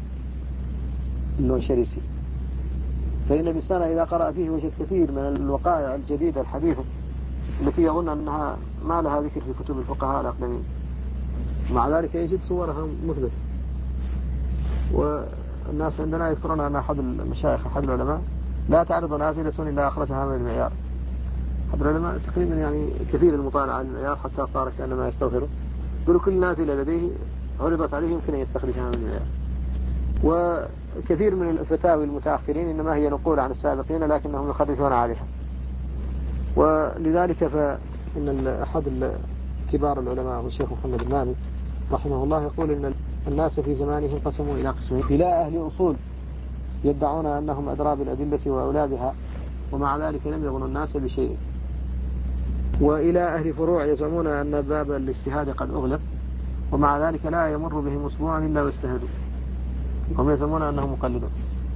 الشريسي. فإن الإنسان إذا قرأ فيه وجد كثير من الوقائع الجديدة الحديثة التي يظن أنها ما لها ذكر في كتب الفقهاء الأقدمين، مع ذلك يجد صورها مثبتة. والناس عندنا يذكرون أن أحد المشايخ أحد العلماء لا تعرض نازلة إلا أخرجها من المعيار. أحد العلماء تقريبا يعني كثير المطالعة على المعيار حتى صار كأنما يستغفره، يقول كل نازلة لديه عرضت عليه يمكن أن يستخرجها من المعيار. وكثير من الفتاوي المتأخرين إنما هي نقول عن السابقين لكنهم يخرجون عليها. ولذلك فإن أحد كبار العلماء الشيخ محمد النامي رحمه الله يقول إن الناس في زمانه انقسموا إلى قسمين: إلى أهل أصول يدعون أنهم أدرى بالأدلة وأولى بها ومع ذلك لم يغنوا الناس بشيء، وإلى أهل فروع يزعمون أن باب الاجتهاد قد أغلق ومع ذلك لا يمر بهم أسبوع إلا واجتهدوا، هم يزعمون أنهم مقلدون.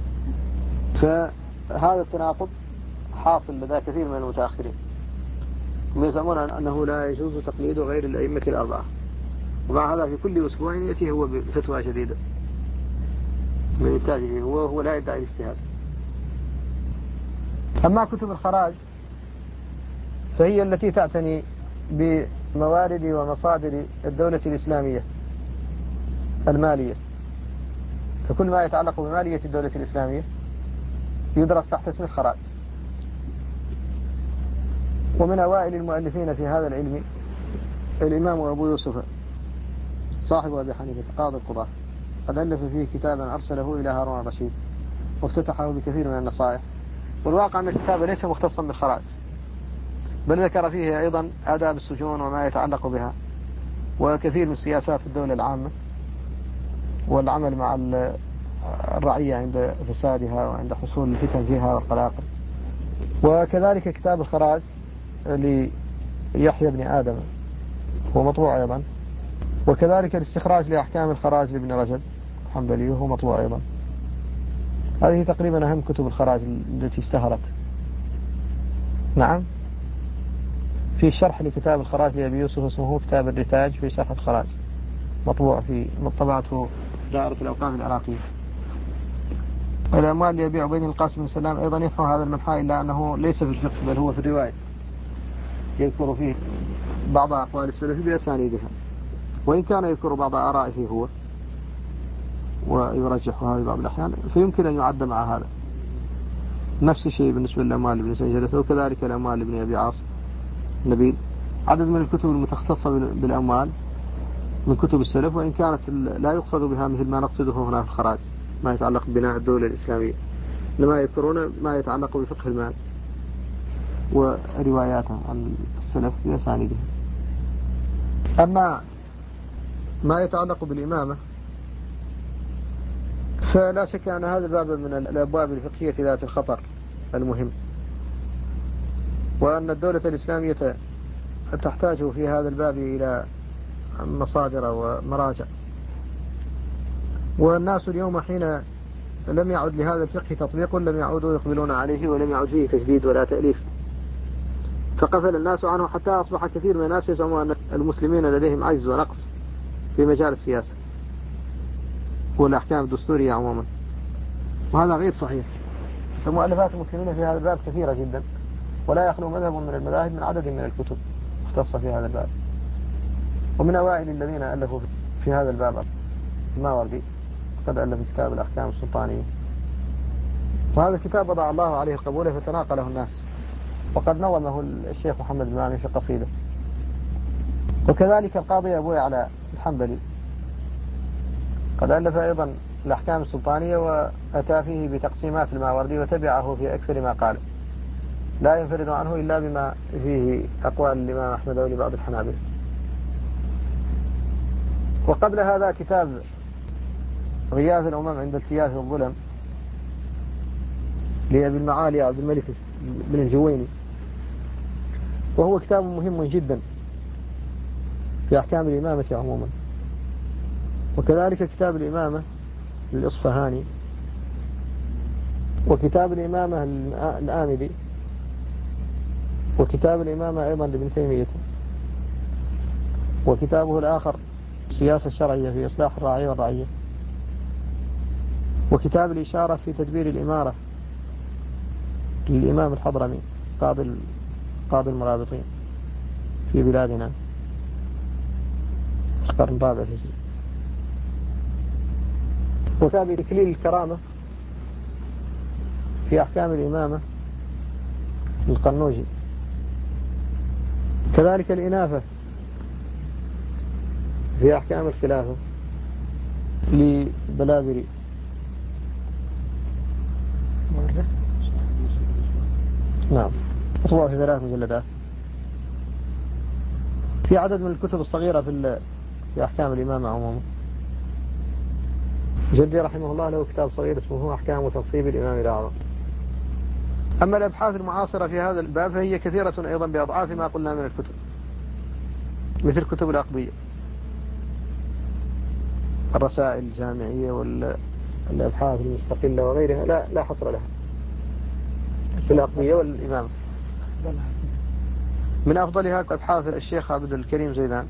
فهذا التناقض حاصل لدى كثير من المتأخرين، هم يزعمون أنه لا يجوز تقليد غير الأئمة الأربعة، ومع هذا في كل أسبوع يأتي هو بفتوى جديدة من إنتاجه هو لا يدعي الاجتهاد. أما كتب الخراج فهي التي تعتني بموارد ومصادر الدولة الإسلامية المالية، فكل ما يتعلق بمالية الدولة الإسلامية يدرس تحت اسم الخراج. ومن أوائل المؤلفين في هذا العلم الإمام أبو يوسف صاحب أبي حنيفة قاضي القضاة، قد ألف فيه كتابا أرسله إلى هارون الرشيد وافتتحه بكثير من النصائح. والواقع أن الكتاب ليس مختصا بالخراج، بل ذكر فيه أيضا آداب السجون وما يتعلق بها وكثير من سياسات الدولة العامة والعمل مع الرعية عند فسادها وعند حصول الفتن فيها والقلاقل. وكذلك كتاب الخراج ليحيى بن آدم هو مطبوع أيضا. وكذلك الاستخراج لأحكام الخراج لابن رجب الحنبلي وهو مطبوع أيضا. هذه تقريبا أهم كتب الخراج التي اشتهرت. نعم. في شرح لكتاب الخراج لأبي يوسف اسمه كتاب الرتاج في شرح الخراج، مطبوع في طبعته دائرة الأوقاف العراقية. الأموال لأبي عبيد القاسم بن سلام أيضا يفهم هذا المنحى، إلا أنه ليس في الفقه بل هو في الرواية، يذكر فيه بعض أقوال السلف بأسانيدها، وإن كان يذكر بعض آرائه هو ويرجحها في بعض الأحيان، فيمكن أن يعد مع هذا. نفس الشيء بالنسبة للأموال لابن سنجلة، وكذلك الأموال لابن أبي عاصم نبيل. عدد من الكتب المتخصصة بالأموال من كتب السلف، وإن كانت لا يقصد بها مثل ما نقصده هنا في الخراج ما يتعلق ببناء الدولة الإسلامية، لما يذكرون ما يتعلق بفقه المال ورواياته عن السلف بأسانيدهم. أما ما يتعلق بالإمامة فلا شك أن هذا الباب من الأبواب الفقهية ذات الخطر المهم، وأن الدولة الإسلامية تحتاج في هذا الباب إلى مصادر ومراجع. والناس اليوم حين لم يعد لهذا الفقه تطبيق لم يعودوا يقبلون عليه، ولم يعد فيه تجديد ولا تأليف، فقفل الناس عنه حتى أصبح كثير من الناس يزعمون أن المسلمين لديهم عجز ونقص في مجال السياسة والأحكام الدستورية عموما، وهذا غير صحيح. فمؤلفات المسلمين في هذا الباب كثيرة جدا، ولا يخلو مذهب من المذاهب من عدد من الكتب مختصة في هذا الباب. ومن أوائل الذين ألفوا في هذا الباب الماوردي، قد ألف كتاب الأحكام السلطانية، وهذا الكتاب وضع الله عليه قبوله فتناقله الناس، وقد نظمه الشيخ محمد المامي في قصيدة. وكذلك القاضي أبو يعلى الحنبلي قد ألف أيضا الأحكام السلطانية، وأتى فيه بتقسيمات الماوردي وتبعه في أكثر ما قال، لا ينفرد عنه إلا بما فيه أقوال الإمام أحمد ولبعض الحنابلة. وقبل هذا كتاب غياث الأمم عند التياس والظلم لأبي المعالي عبد الملك بن الجويني، وهو كتاب مهم جدا في أحكام الإمامة عموما. وكذلك كتاب الإمامة للإصفهاني، وكتاب الإمامة الآمدي، وكتاب الإمامة أيضا لابن تيمية، وكتابه الآخر السياسة الشرعية في إصلاح الراعي والرعية، وكتاب الإشارة في تدبير الإمارة للإمام الحضرمي قاضي المرابطين في بلادنا في القرن الرابع الهجري، وكتاب تكليل الكرامة في أحكام الإمامة للقرنوجي، كذلك الإنافة في أحكام الخلافة لبلاذري. نعم، مطبوع في 3 مجلدات. في عدد من الكتب الصغيرة في أحكام الإمامة عموما. جدي رحمه الله له كتاب صغير اسمه أحكام وتنصيب الإمام الأعظم. أما الأبحاث المعاصرة في هذا الباب فهي كثيرة أيضا بأضعاف ما قلنا من الكتب، مثل كتب الأقبية، الرسائل الجامعية والأبحاث المستقلة وغيرها لا حصر لها في الأقبية والإمامة. من أفضلها أبحاث الشيخ عبد الكريم زيدان،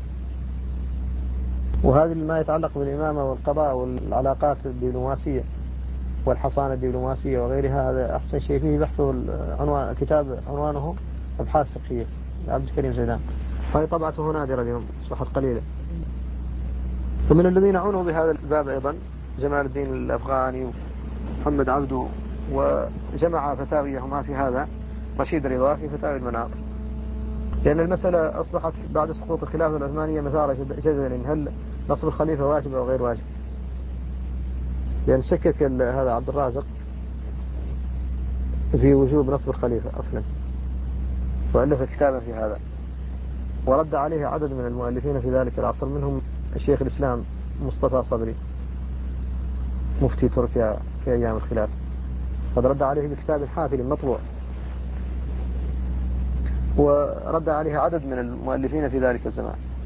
وهذه ما يتعلق بالإمامة والقضاء والعلاقات الدبلوماسية والحصانة الدبلوماسية وغيرها، هذا أحسن شيء فيه بحثه. كتاب عنوانه أبحاث فقهية عبد الكريم زيدان، هذه طبعته نادرة اليوم، أصبحت قليلة. ومن الذين عنوا بهذا الباب أيضا جمال الدين الأفغاني ومحمد عبده، وجمع فتاويهما في هذا رشيد رضا في فتاوي المناط، لأن المسألة أصبحت بعد سقوط الخلافة العثمانية مثار جدل، هل نصب الخليفة واجب أو غير واجب؟ لأن شكك هذا عبد الرازق في وجوب نصب الخليفة أصلا، وألف كتابا في هذا، ورد عليه عدد من المؤلفين في ذلك العصر، منهم الشيخ الإسلام مصطفى صبري مفتي تركيا في أيام الخلافة، قد رد عليه بكتاب حافل مطبوع، ورد عليه عدد من المؤلفين في ذلك الزمان.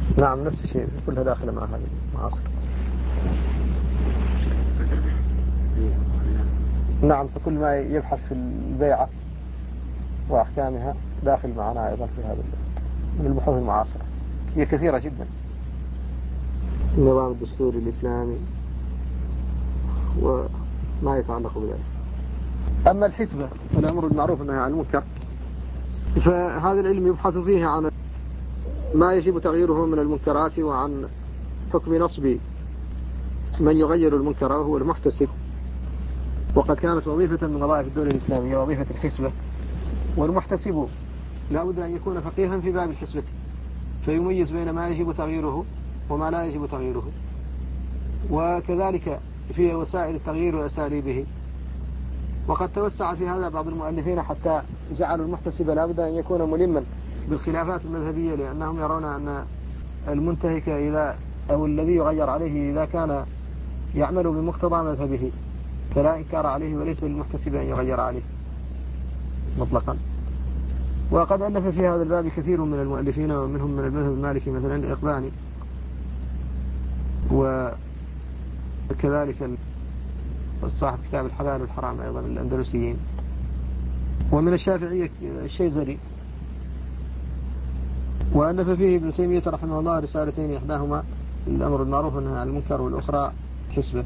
نعم نفس الشيء كلها داخلة مع هذه المعاصر. نعم فكل ما يبحث في البيعة وأحكامها داخل معنا أيضا في هذا من البحوث المعاصرة، هي كثيرة جدا. النظام الدستوري الإسلامي وما يتعلق بذلك. أما الحسبة الأمر بالمعروف والنهي عن المنكر، فهذا العلم يبحث فيه عن ما يجب تغييره من المنكرات، وعن حكم نصب من يغير المنكر وهو المحتسب. وقد كانت وظيفة من وظائف الدولة الإسلامية وظيفة الحسبة، والمحتسب لا بد أن يكون فقيها في باب الحسبة فيميز بين ما يجب تغييره وما لا يجب تغييره، وكذلك في وسائل التغيير وأساليبه. وقد توسع في هذا بعض المؤلفين حتى جعلوا المحتسب لا بد أن يكون ملما بالخلافات المذهبية، لأنهم يرون أن المنتهك أو الذي يغير عليه إذا كان يعمل بمقتضى مذهبه فلا إنكار عليه، وليس للمحتسب أن يغير عليه مطلقا. وقد ألف في هذا الباب كثير من المؤلفين، ومنهم من المذهب المالكي مثلا الإقباني، وكذلك صاحب كتاب الحلال والحرام أيضا الأندلسيين، ومن الشافعية الشيزري. وألف فيه ابن تيمية رحمه الله رسالتين، إحداهما الأمر بالمعروف والنهي عن المنكر، والأخرى حسبة.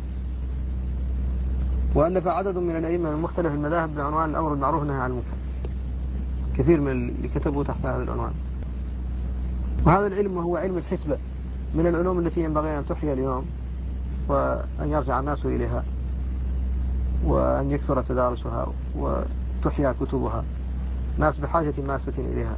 وألف عدد من الأئمة من مختلف المذاهب بعنوان الأمر بالمعروف والنهي عن المنكر، كثير من اللي كتبوا تحت هذا العنوان. وهذا العلم وهو علم الحسبة من العلوم التي ينبغي أن تحيا اليوم، وأن يرجع الناس إليها، وأن يكثر تدارسها وتحيا كتبها. ناس بحاجة ماسة إليها،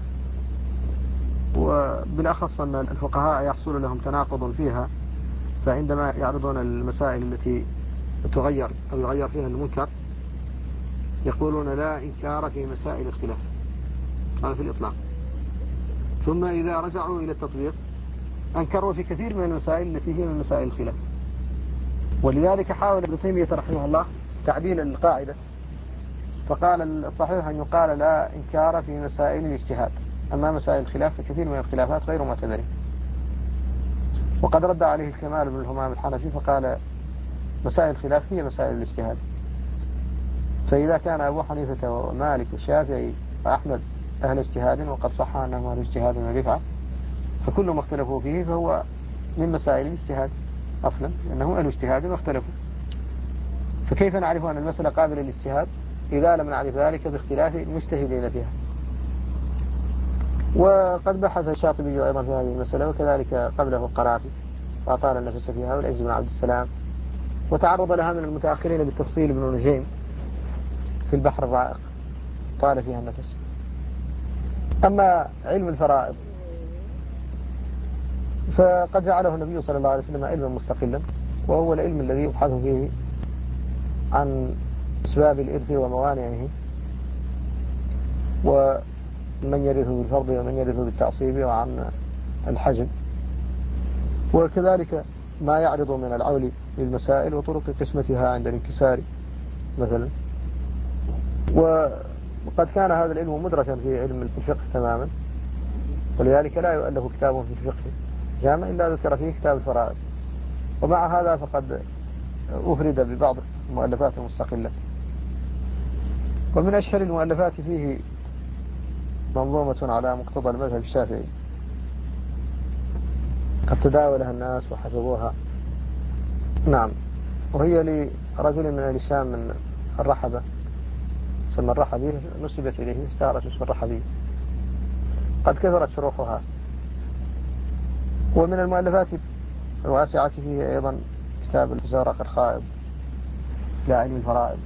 وبالأخص أن الفقهاء يحصل لهم تناقض فيها، فعندما يعرضون المسائل التي تغير أو يغير فيها المنكر يقولون لا إنكار في مسائل الخلاف، هذا في الإطلاق. ثم إذا رجعوا إلى التطبيق أنكروا في كثير من المسائل التي هي من مسائل الخلاف. ولذلك حاول ابن تيمية رحمه الله تعديل القاعدة، فقال الصحيح أن يقال لا إنكار في مسائل الاجتهاد، أما مسائل الخلاف فكثير من الخلافات غير معتبرة. وقد رد عليه الكمال بن الهمام الحنفي فقال مسائل الخلاف هي مسائل الاجتهاد. فإذا كان أبو حنيفة ومالك والشافعي وأحمد أهل اجتهاد، وقد صح أنهم أهل اجتهاد ورفعة، فكل ما اختلفوا فيه فهو من مسائل الاجتهاد أصلا، لأنهم أهل اجتهاد واختلفوا. فكيف نعرف أن المسألة قابلة للاجتهاد إذا لم نعرف ذلك باختلاف المجتهدين فيها؟ وقد بحث الشاطبي أيضا في هذه المسألة، وكذلك قبله القرافي، وأطال النفس فيها، والعز بن عبد السلام، وتعرض لها من المتأخرين بالتفصيل ابن نجيم في البحر الرائق، طال فيها النفس. أما علم الفرائض فقد جعله النبي صلى الله عليه وسلم علما مستقلا، وهو العلم الذي يبحث فيه عن أسباب الإرث وموانعه، ومن يرث بالفرض ومن يرث بالتعصيب، وعن الحجم، وكذلك ما يعرض من العول للمسائل وطرق قسمتها عند الانكسار مثلا. وقد كان هذا العلم مدركا في علم الفقه تماما، ولذلك لا يؤلف كتاب في الفقه جامع إلا ذكر فيه كتاب الفرائض. ومع هذا فقد أفرد ببعض المؤلفات المستقلة. ومن أشهر المؤلفات فيه منظومة على مقتضى المذهب الشافعي، قد تداولها الناس وحفظوها. نعم، وهي لرجل من أهل الشام من الرحبة، سمى الرحبي، نسبت إليه، اشتهرت اسم الرحبي، قد كثرت شروحها. ومن المؤلفات الواسعة فيه أيضا كتاب الزورق الخائض لعلم الفرائض.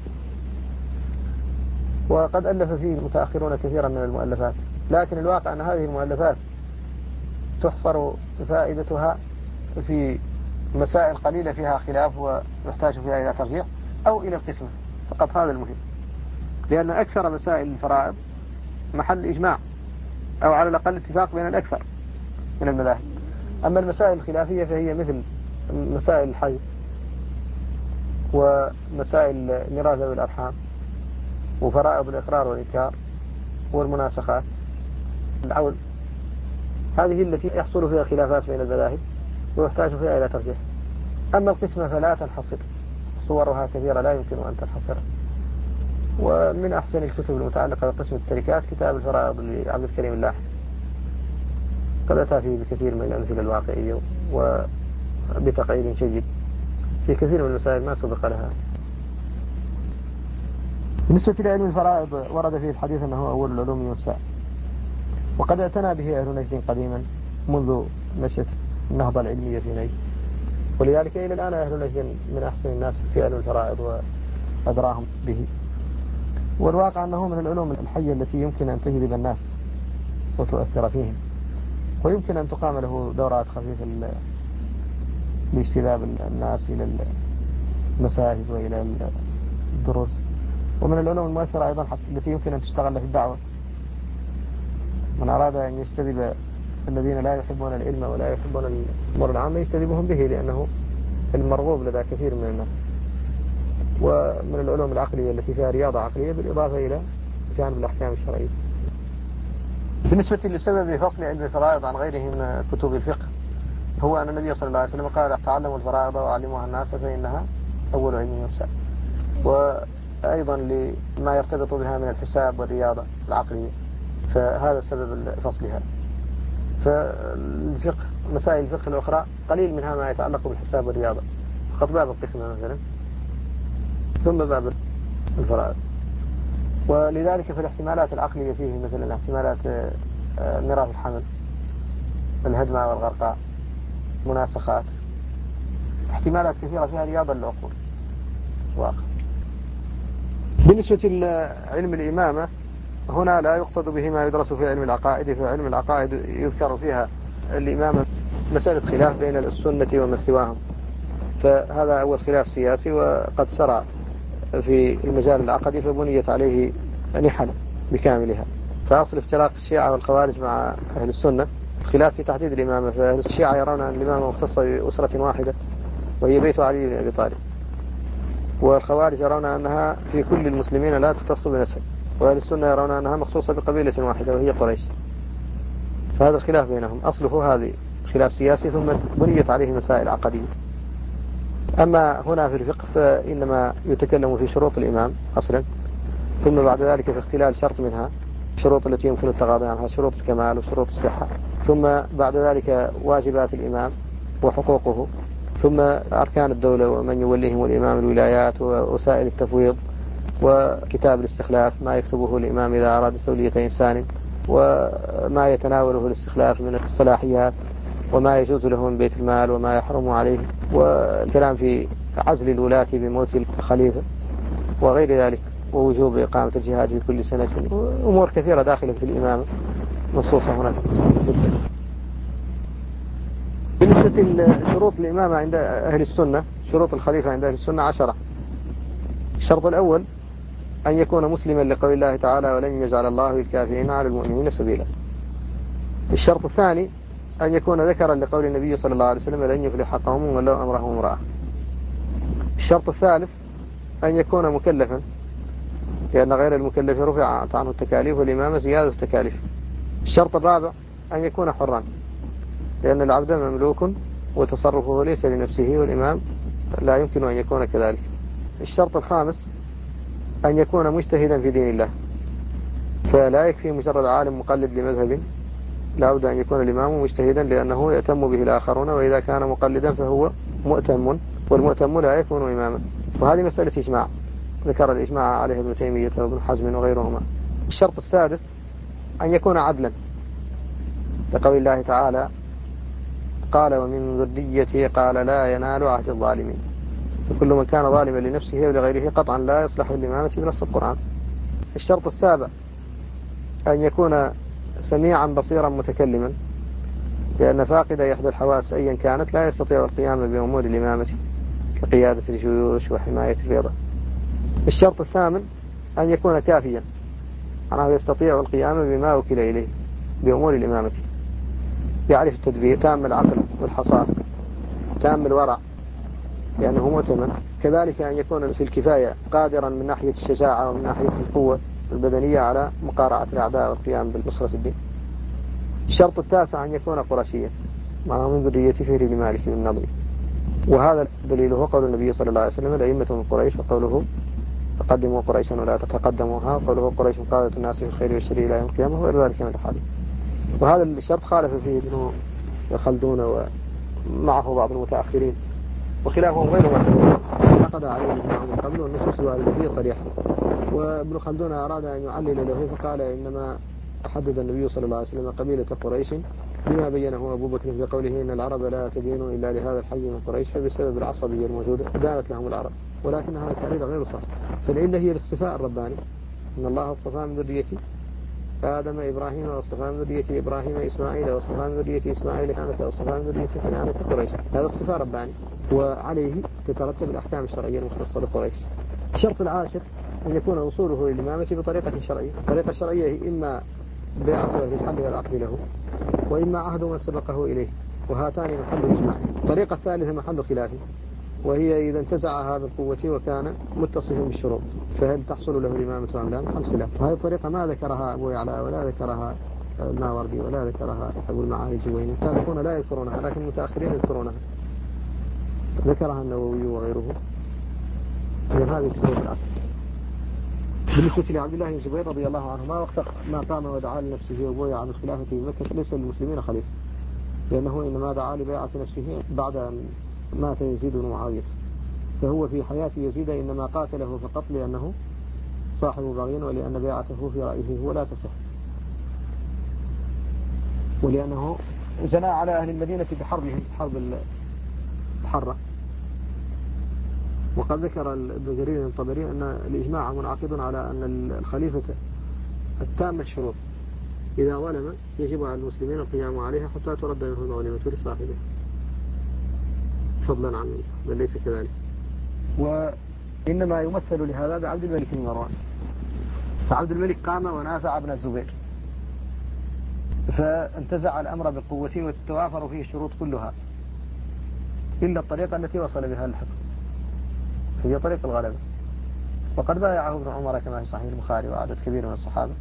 وقد ألف فيه المتأخرون كثيرا من المؤلفات، لكن الواقع أن هذه المؤلفات تحصر فائدتها في مسائل قليلة فيها خلاف ويحتاج فيها إلى ترجيح أو إلى القسمة فقط، هذا المهم، لأن أكثر مسائل الفرائض محل إجماع أو على الأقل اتفاق بين الأكثر من المذاهب. أما المسائل الخلافية فهي مثل مسائل الحج ومسائل ميراث ذوي الأرحام وفرائض الإقرار والإنكار والمناسخات، العول هذه التي يحصل فيها خلافات بين المذاهب ويحتاج فيها إلى ترجيح. أما القسمة فلا تنحصر، صورها كثيرة لا يمكن أن تنحصر. ومن أحسن الكتب المتعلقة بقسم التركات كتاب الفرائض لعبد الكريم اللاحق، قد أتى فيه بكثير من الأمثلة الواقعية وبتقعيد جيد في كثير من المسائل ما سبق لها. بالنسبة لعلم الفرائض ورد فيه الحديث أنه أول العلوم والساعة، وقد اعتنى به أهل نجد قديما منذ نشأة النهضة العلمية في نجد، ولذلك إلى الآن أهل نجد من أحسن الناس في علم الفرائض وأدراهم به. والواقع أنه من العلوم الحية التي يمكن أن تجذب الناس وتؤثر فيهم، ويمكن أن تقام له دورات خفيفة لاجتذاب الناس إلى المساجد وإلى الدروس. ومن العلوم المؤثرة أيضا التي يمكن أن تشتغل في الدعوة. من أراد أن يجتذب الذين لا يحبون العلم ولا يحبون الأمور العامة يجتذبهم به، لأنه المرغوب لدى كثير من الناس. ومن العلوم العقلية التي فيها رياضة عقلية بالإضافة إلى جانب الأحكام الشرعية. بالنسبة لسبب فصل علم الفرائض عن غيره من كتب الفقه، هو أن النبي صلى الله عليه وسلم قال: تعلموا الفرائض وعلموها الناس فإنها أول علم ينسى. وأيضا لما يرتبط بها من الحساب والرياضة العقلية، فهذا سبب فصلها. فالفقه مسائل الفقه الأخرى قليل منها ما يتعلق بالحساب والرياضة، فقط باب القسمة مثلا، ثم باب الفرائض. ولذلك في الاحتمالات العقلية فيه مثلا احتمالات ميراث الحمل، الهدمة والغرقاء، مناسخات، احتمالات كثيرة فيها رياضة للعقول واقع. بالنسبة لعلم الإمامة هنا لا يقصد به ما يدرس في علم العقائد، في علم العقائد يذكر فيها الإمامة مسألة خلاف بين السنة وما سواهم، فهذا أول خلاف سياسي وقد سرى في المجال العقدي فبنيت عليه نحل بكاملها. فأصل افتراق الشيعة والخوارج مع أهل السنة خلاف في تحديد الإمامة، فأهل الشيعة يرون أن الإمامة مختصة بأسرة واحدة وهي بيت علي بن أبي طالب، والخوارج يرون أنها في كل المسلمين لا تختص بنسب، وأهل السنة يرون أنها مخصوصة بقبيلة واحدة وهي قريش. فهذا الخلاف بينهم أصله هذه خلاف سياسي ثم بنيت عليه مسائل عقدية. أما هنا في الفقه فإنما يتكلم في شروط الإمام أصلا، ثم بعد ذلك في اختلال شرط منها، الشروط التي يمكن التغاضي عنها، شروط الكمال وشروط الصحة، ثم بعد ذلك واجبات الإمام وحقوقه، ثم أركان الدولة ومن يوليهم الإمام الولايات ووسائل التفويض وكتاب الاستخلاف، ما يكتبه الإمام إذا أراد تولية إنسان، وما يتناوله الاستخلاف من الصلاحيات، وما يجوز له من بيت المال وما يحرم عليه، والكلام في عزل الولاة بموت الخليفة وغير ذلك، ووجوب إقامة الجهاد في كل سنة، أمور كثيرة داخلة في الإمامة مصوصة هناك. بالنسبة لشروط الإمامة عند أهل السنة، شروط الخليفة عند أهل السنة 10. الشرط الأول أن يكون مسلما لقول الله تعالى: ولن يجعل الله للكافرين على المؤمنين سبيلا. الشرط الثاني أن يكون ذكرا لقول النبي صلى الله عليه وسلم: لن يفلح قوم ولو أمرهم امرأة. الشرط الثالث أن يكون مكلفا، لأن غير المكلف رفعت عنه التكاليف والإمامة زيادة التكاليف. الشرط الرابع أن يكون حرا، لأن العبد مملوك وتصرفه ليس لنفسه، والإمام لا يمكن أن يكون كذلك. الشرط الخامس أن يكون مجتهدا في دين الله، فلا يكفي مجرد عالم مقلد لمذهب، لا بد أن يكون الإمام مجتهدا، لأنه يأتم به الآخرون، وإذا كان مقلدا فهو مؤتم، والمؤتم لا يكون إماما. وهذه مسألة إجماع ذكر الإجماع عليه ابن تيمية وابن حزم وغيرهما. الشرط السادس أن يكون عدلا، لقول الله تعالى: قال ومن ذريته قال لا ينال عهد الظالمين. فكل من كان ظالما لنفسه ولغيره قطعا لا يصلح للإمامة بنص القرآن. الشرط السابع أن يكون سميعا بصيرا متكلما، لأن فاقد إحدى الحواس أيا كانت لا يستطيع القيام بأمور الإمامة كقيادة الجيوش وحماية الرياضة. الشرط الثامن أن يكون كافيا، أنه يستطيع القيام بما وكل إليه بأمور الإمامة، يعرف التدبير، تام العقل والحصاد، تام الورع لأنه مؤتمن. كذلك أن يكون في الكفاية قادرا من ناحية الشجاعة ومن ناحية القوة البدنية على مقارعة الأعداء والقيام بنصرة الدين. الشرط التاسع أن يكون قرشيا معه من ذرية فهر بن مالك بن النضر. وهذا الدليل هو قول النبي صلى الله عليه وسلم الأئمة من قريش، وقوله تقدموا قريشا ولا تتقدموها، وقوله قريش قادة الناس في الخير والشر إلى يوم القيامة، وغير ذلك من الأحاديث. وهذا الشرط خالف فيه ابن خلدون ومعه بعض المتأخرين، وخلافهم غير معتبر نقض عليه الإجماع من قبل، والنصوص الواردة فيه صريحة. وابن خلدون أراد أن يعلل له فقال إنما حدد النبي صلى الله عليه وسلم قبيلة قريش لما بينه أبو بكر في قوله إن العرب لا تدين إلا لهذا الحي من قريش، فبسبب العصبية الموجودة دانت لهم العرب. ولكن هذا التعليل غير صح، فالعلة هي الاصطفاء الرباني، إن الله اصطفى من ذرية آدم إبراهيم، واصطفى من ذرية إبراهيم إسماعيل، واصطفى من ذرية إسماعيل كنعانة، واصطفى من ذرية كنعانة قريش. هذا اصطفاء رباني، وعليه تترتب الأحكام الشرعية المختصة بقريش. الشرط العاشر أن يكون وصوله للإمامة بطريقة شرعية. الطريقة الشرعية هي إما بيعته في الحل والعقد له، وإما عهد من سبقه إليه، وهاتان محل إجماع. الطريقة الثالثة محل خلاف، وهي إذا انتزعها بالقوة وكان متصفا بالشروط، فهل تحصل له الإمامة أم لا؟ محل خلاف. وهذه الطريقة ما ذكرها أبو يعلى ولا ذكرها الماوردي ولا ذكرها أبو المعالي الجويني، السابقون لا يذكرونها لكن المتأخرين يذكرونها، ذكرها النووي وغيره من هذه الشروط العشر. بالنسبة لعبد الله بن الزبير رضي الله عنهما، وقت ما قام ودعا لنفسه وبويع بالخلافة في مكة ليس للمسلمين خليفة، لأنه إنما دعا لبيعة نفسه بعد أن مات يزيد بن معاوية، فهو في حياة يزيد إنما قاتله فقط لأنه صاحب بغي، ولأن بيعته في رأيه هو لا تصح، ولأنه جنى على أهل المدينة بحربهم حرب الحرة. وقد ذكر ابن جرير الطبري أن الإجماع منعقد على أن الخليفة التام الشروط إذا ظلم يجب على المسلمين القيام عليها حتى ترد منه الظالمة لصاحبه، فضلا عن بل ليس كذلك. وإنما يمثل لهذا بعبد الملك بن مروان، فعبد الملك قام ونازع ابن الزبير فانتزع الأمر بالقوة وتتوافر فيه الشروط كلها إلا الطريقة التي وصل بها الحكم، هي طريق الغلبة. وقد بايعه ابن عمر كما في صحيح البخاري وعدد كبير من الصحابة،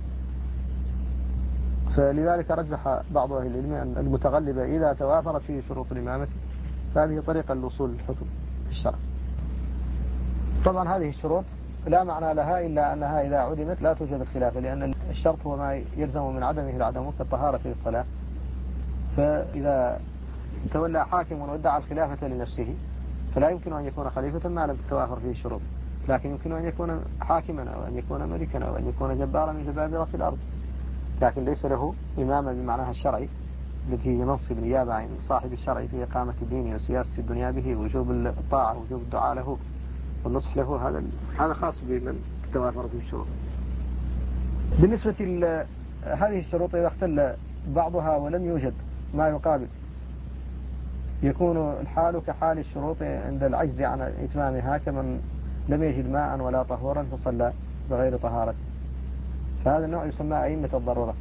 فلذلك رجح بعض أهل العلم أن المتغلبة إذا توافرت فيه شروط الإمامة فهذه طريقة للوصول للحكم في الشرع. طبعا هذه الشروط لا معنى لها إلا أنها إذا عدمت لا توجد الخلافة، لأن الشرط هو ما يلزم من عدمه العدم كالطهارة للصلاة. فإذا تولى حاكم وادعى الخلافة لنفسه فلا يمكن أن يكون خليفة ما لم تتوافر فيه الشروط، لكن يمكن أن يكون حاكما أو أن يكون ملكا أو أن يكون جبارا من جبابرة الأرض، لكن ليس له إماما بمعناها الشرعي التي هي منصب نيابة عن صاحب الشرع في إقامة الدين وسياسة الدنيا به ووجوب الطاعة ووجوب الدعاء له والنصح له. هذا خاص بمن تتوافر فيه الشروط. بالنسبة لهذه الشروط إذا اختل بعضها ولم يوجد ما يقابل يكون الحال كحال الشروط عند العجز عن إتمامها، كمن لم يجد ماء ولا طهورا فصلى بغير طهارة، فهذا النوع يسمى أئمة الضرورة.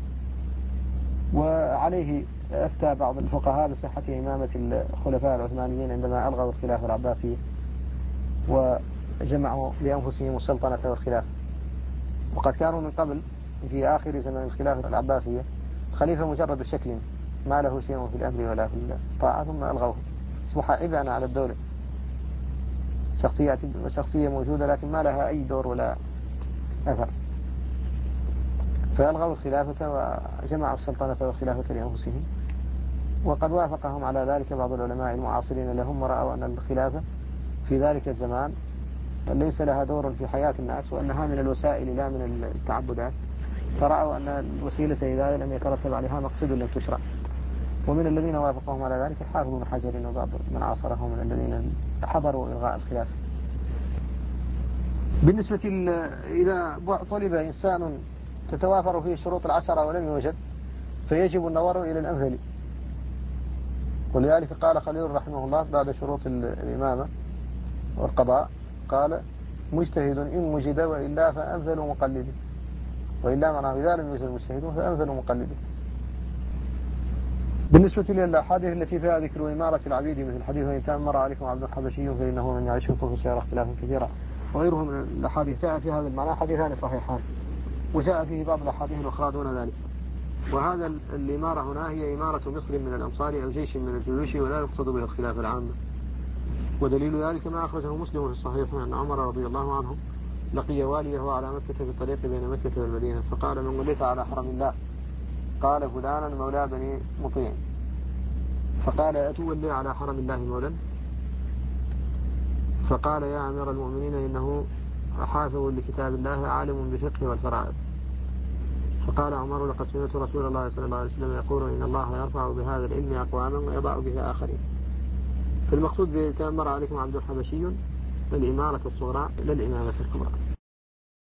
وعليه أفتى بعض الفقهاء بصحة إمامة الخلفاء العثمانيين عندما ألغوا الخلافة العباسية وجمعوا لأنفسهم السلطنة والخلافة، وقد كانوا من قبل في آخر زمن الخلافة العباسية خليفة مجرد شكل ما له شيء في الأمر ولا في الطاعة، ثم ألغوه أصبح عبئا على الدولة، شخصية موجودة لكن ما لها أي دور ولا أثر، فألغوا الخلافة وجمعوا السلطنة والخلافة لأنفسهم. وقد وافقهم على ذلك بعض العلماء المعاصرين لهم، ورأوا أن الخلافة في ذلك الزمان ليس لها دور في حياة الناس وأنها من الوسائل لا من التعبدات، فرأوا أن الوسيلة إذا لم يترتب عليها مقصد لم تشرع. ومن الذين وافقهم على ذلك الحافظ بن حجر وبعض من عاصره من الذين حضروا إلغاء الخلافة. بالنسبة إذا طلب إنسان تتوافر فيه الشروط العشرة ولم يوجد فيجب النظر إلى الأمثل، ولذلك قال خليل رحمه الله بعد شروط الإمامة والقضاء قال مجتهد إن وجد وإلا فأمثل مقلد، وإلا معناه إذا لم يوجد مجتهد فأمثل مقلد. بالنسبة للأحاديث التي فيها ذكر إمارة العبيد مثل حديث إن تأمر عليكم عبد حبشي فإنه من يعيش منكم فسيرى اختلافا كثيرا وغيره من الأحاديث جاء في هذا المعنى حديثان صحيحان، وجاء فيه بعض الأحاديث الأخرى دون ذلك. وهذا الإمارة هنا هي إمارة مصر من الأمصار أو جيش من الجيوش، ولا يقصد به الخلافة العامة. ودليل ذلك ما أخرجه مسلم في الصحيح أن عمر رضي الله عنه لقي واليه على مكة في الطريق بين مكة والمدينة، فقال: من وليت على حرم الله؟ قال: فلانا مولى بني مطيع. فقال: أتولي على حرم الله مولا؟ فقال: يا أمير المؤمنين، إنه حافظ لكتاب الله عالم بالفقه والفرائض. فقال عمر: لقد سمعت رسول الله صلى الله عليه وسلم يقول: إن الله يرفع بهذا العلم أقواما ويضع به آخرين. فالمقصود بتأمر عليكم عبد الحبشي الإمارة الصغرى لا الإمامة الكبرى.